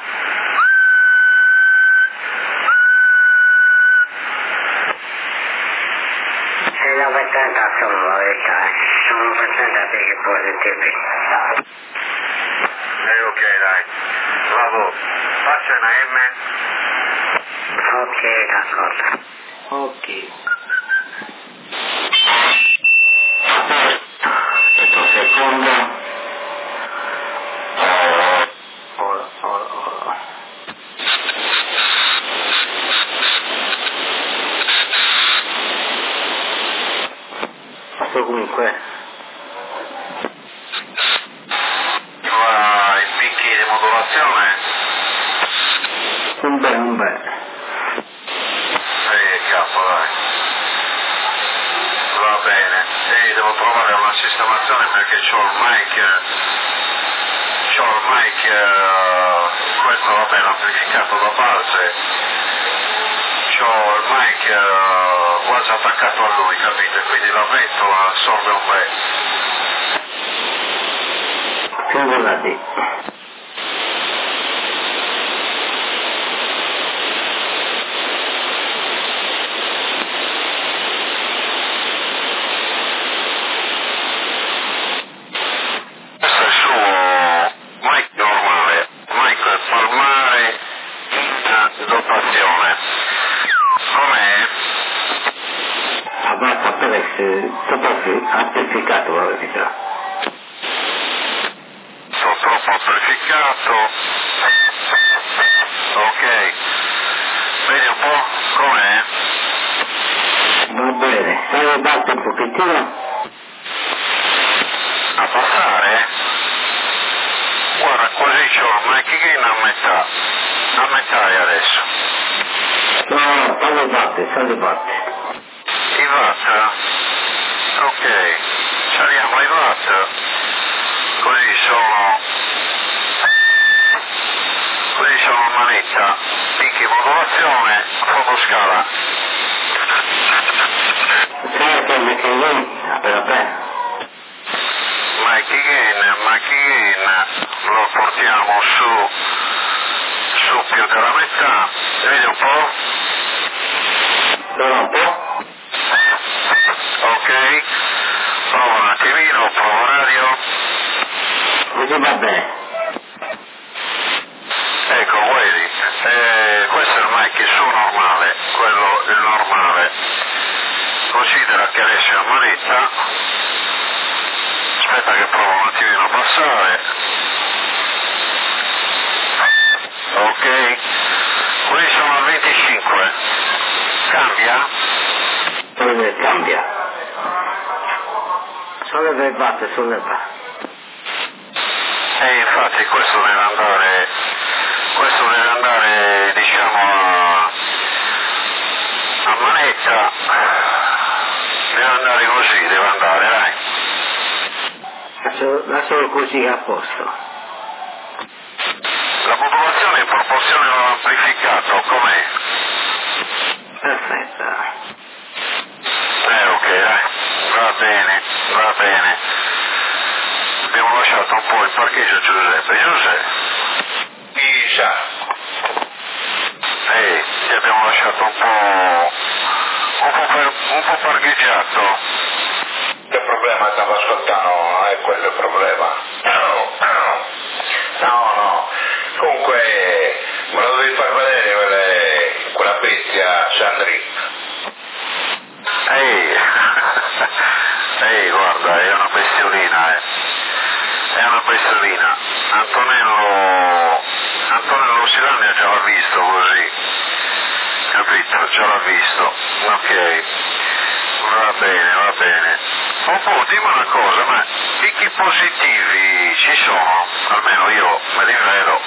Se 930 sono la verità, sono 930 perché positivi. Ok, dai. Bravo. Passa una M. Ok, d'accordo. Ok. Aspetta un secondo. Ora. Comunque. I picchi di modulazione? Un bel. Capo, dai. Va bene. Devo trovare una sistemazione perché c'ho il mic, questo vabbè, l'amplificato da base. C'ho il mic quasi attaccato a lui, capite? Quindi la ventola assorbe un bel. Figurati. Questo è il suo mic normale, mic palmare in dotazione. Com'è? Avrà sapere se tutto amplificato la verità. Sono troppo amplificato. Ok. Vedi un po' com'è? Va bene, se batte un pochettino. A passare? Guarda, così c'ho il mic gain a metà è adesso. No, sale batte. I watt? Ok, saliamo ai watt, così sono manetta, picchi modulazione, fotoscala. Certo, vabbè. Mikey Gain lo portiamo su più della metà, vedi un po'? Allora un po'. Ok, prova un attimino, prova radio. Così va bene. Ecco, vedi, questo è il mic su normale, quello il normale. Considera che adesso è a manetta. Aspetta che provo un attimino a passare. Ok, qui sono al 25. Cambia? Cambia. Solleva. Infatti questo deve andare diciamo a manetta, deve andare così, dai. Lascialo così a posto. La modulazione è in proporzione all'amplificato, com'è? Perfetta. Ok, dai, va bene. abbiamo lasciato un po' in parcheggio Giuseppe. Giuseppe? Isa. Ti abbiamo lasciato un po' parcheggiato. Che problema stavo ascoltando? Non è quello il problema. No. Comunque, me lo devi far vedere quella bestia Sandri. Guarda, è una bestiolina, È una bestiolina. Antonello Silania già l'ha visto così. Capito? Già l'ha visto. Ok. Va bene. Oh, dimmi una cosa, ma picchi positivi ci sono? Almeno io me li vedo.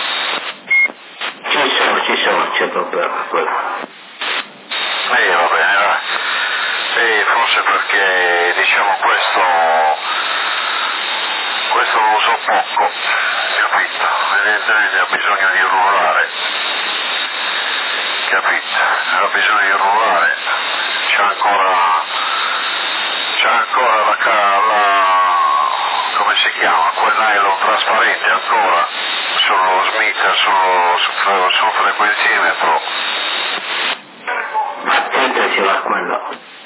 Ci sono, c'è problema quello. Va bene, dai. Forse perché, diciamo, questo lo uso poco, capito? Evidentemente ha bisogno di urlare, capito? Ha bisogno di urlare. C'è ancora la come si chiama? Quel nylon trasparente ancora sullo smitter, sul frequenzimetro. Attento ci va quello.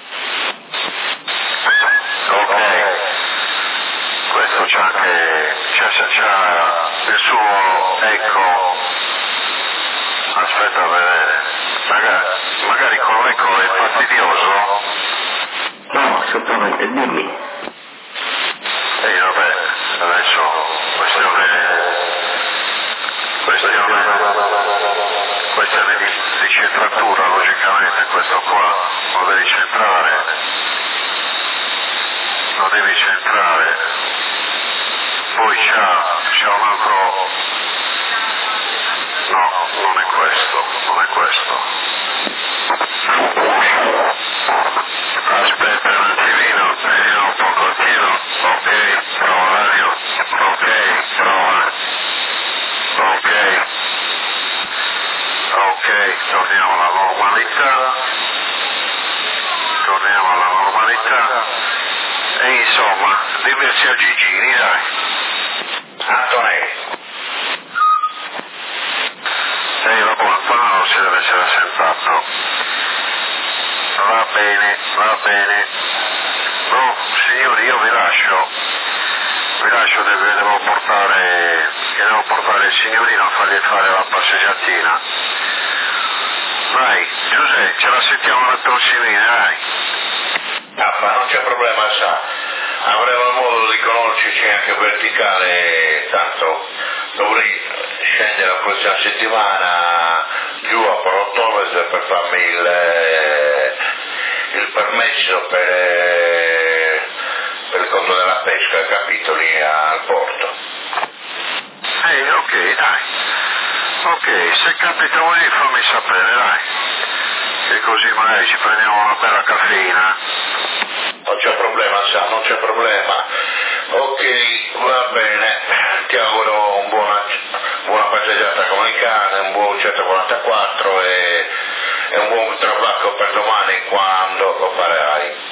Ok, questo c'è anche, c'è il suo, ecco, aspetta a vedere, magari con l'eco è fastidioso? No, assolutamente, dimmi. Vabbè, adesso questione di centratura, logicamente, questo qua lo devi centrare, poi c'è un altro, no, non è questo, aspetta un attimino, vediamo un pochettino, ok, prova radio, ok, torniamo alla normalità, e insomma, diversi agigini, dai. Antonello. Vabbè, Antonello si deve essere assentato. Va bene. No, signori, io vi lascio, devo portare il signorino a fargli fare la passeggiatina. Dai, Giuseppe, ce la sentiamo la prossima, dai. Ma non c'è problema, sa. Avremo modo di conoscerci anche verticale, tanto dovrei scendere la prossima settimana giù a Porto per farmi il permesso per il conto della pesca, capito, lì al porto. Ok, dai. Ok, se capita lì fammi sapere, dai. Che così magari ci prendiamo una bella caffeina. Non c'è problema, sa, non c'è problema. Ok, va bene. Ti auguro buona passeggiata con il cane, un buon 144 e un buon trabacco per domani quando lo farai.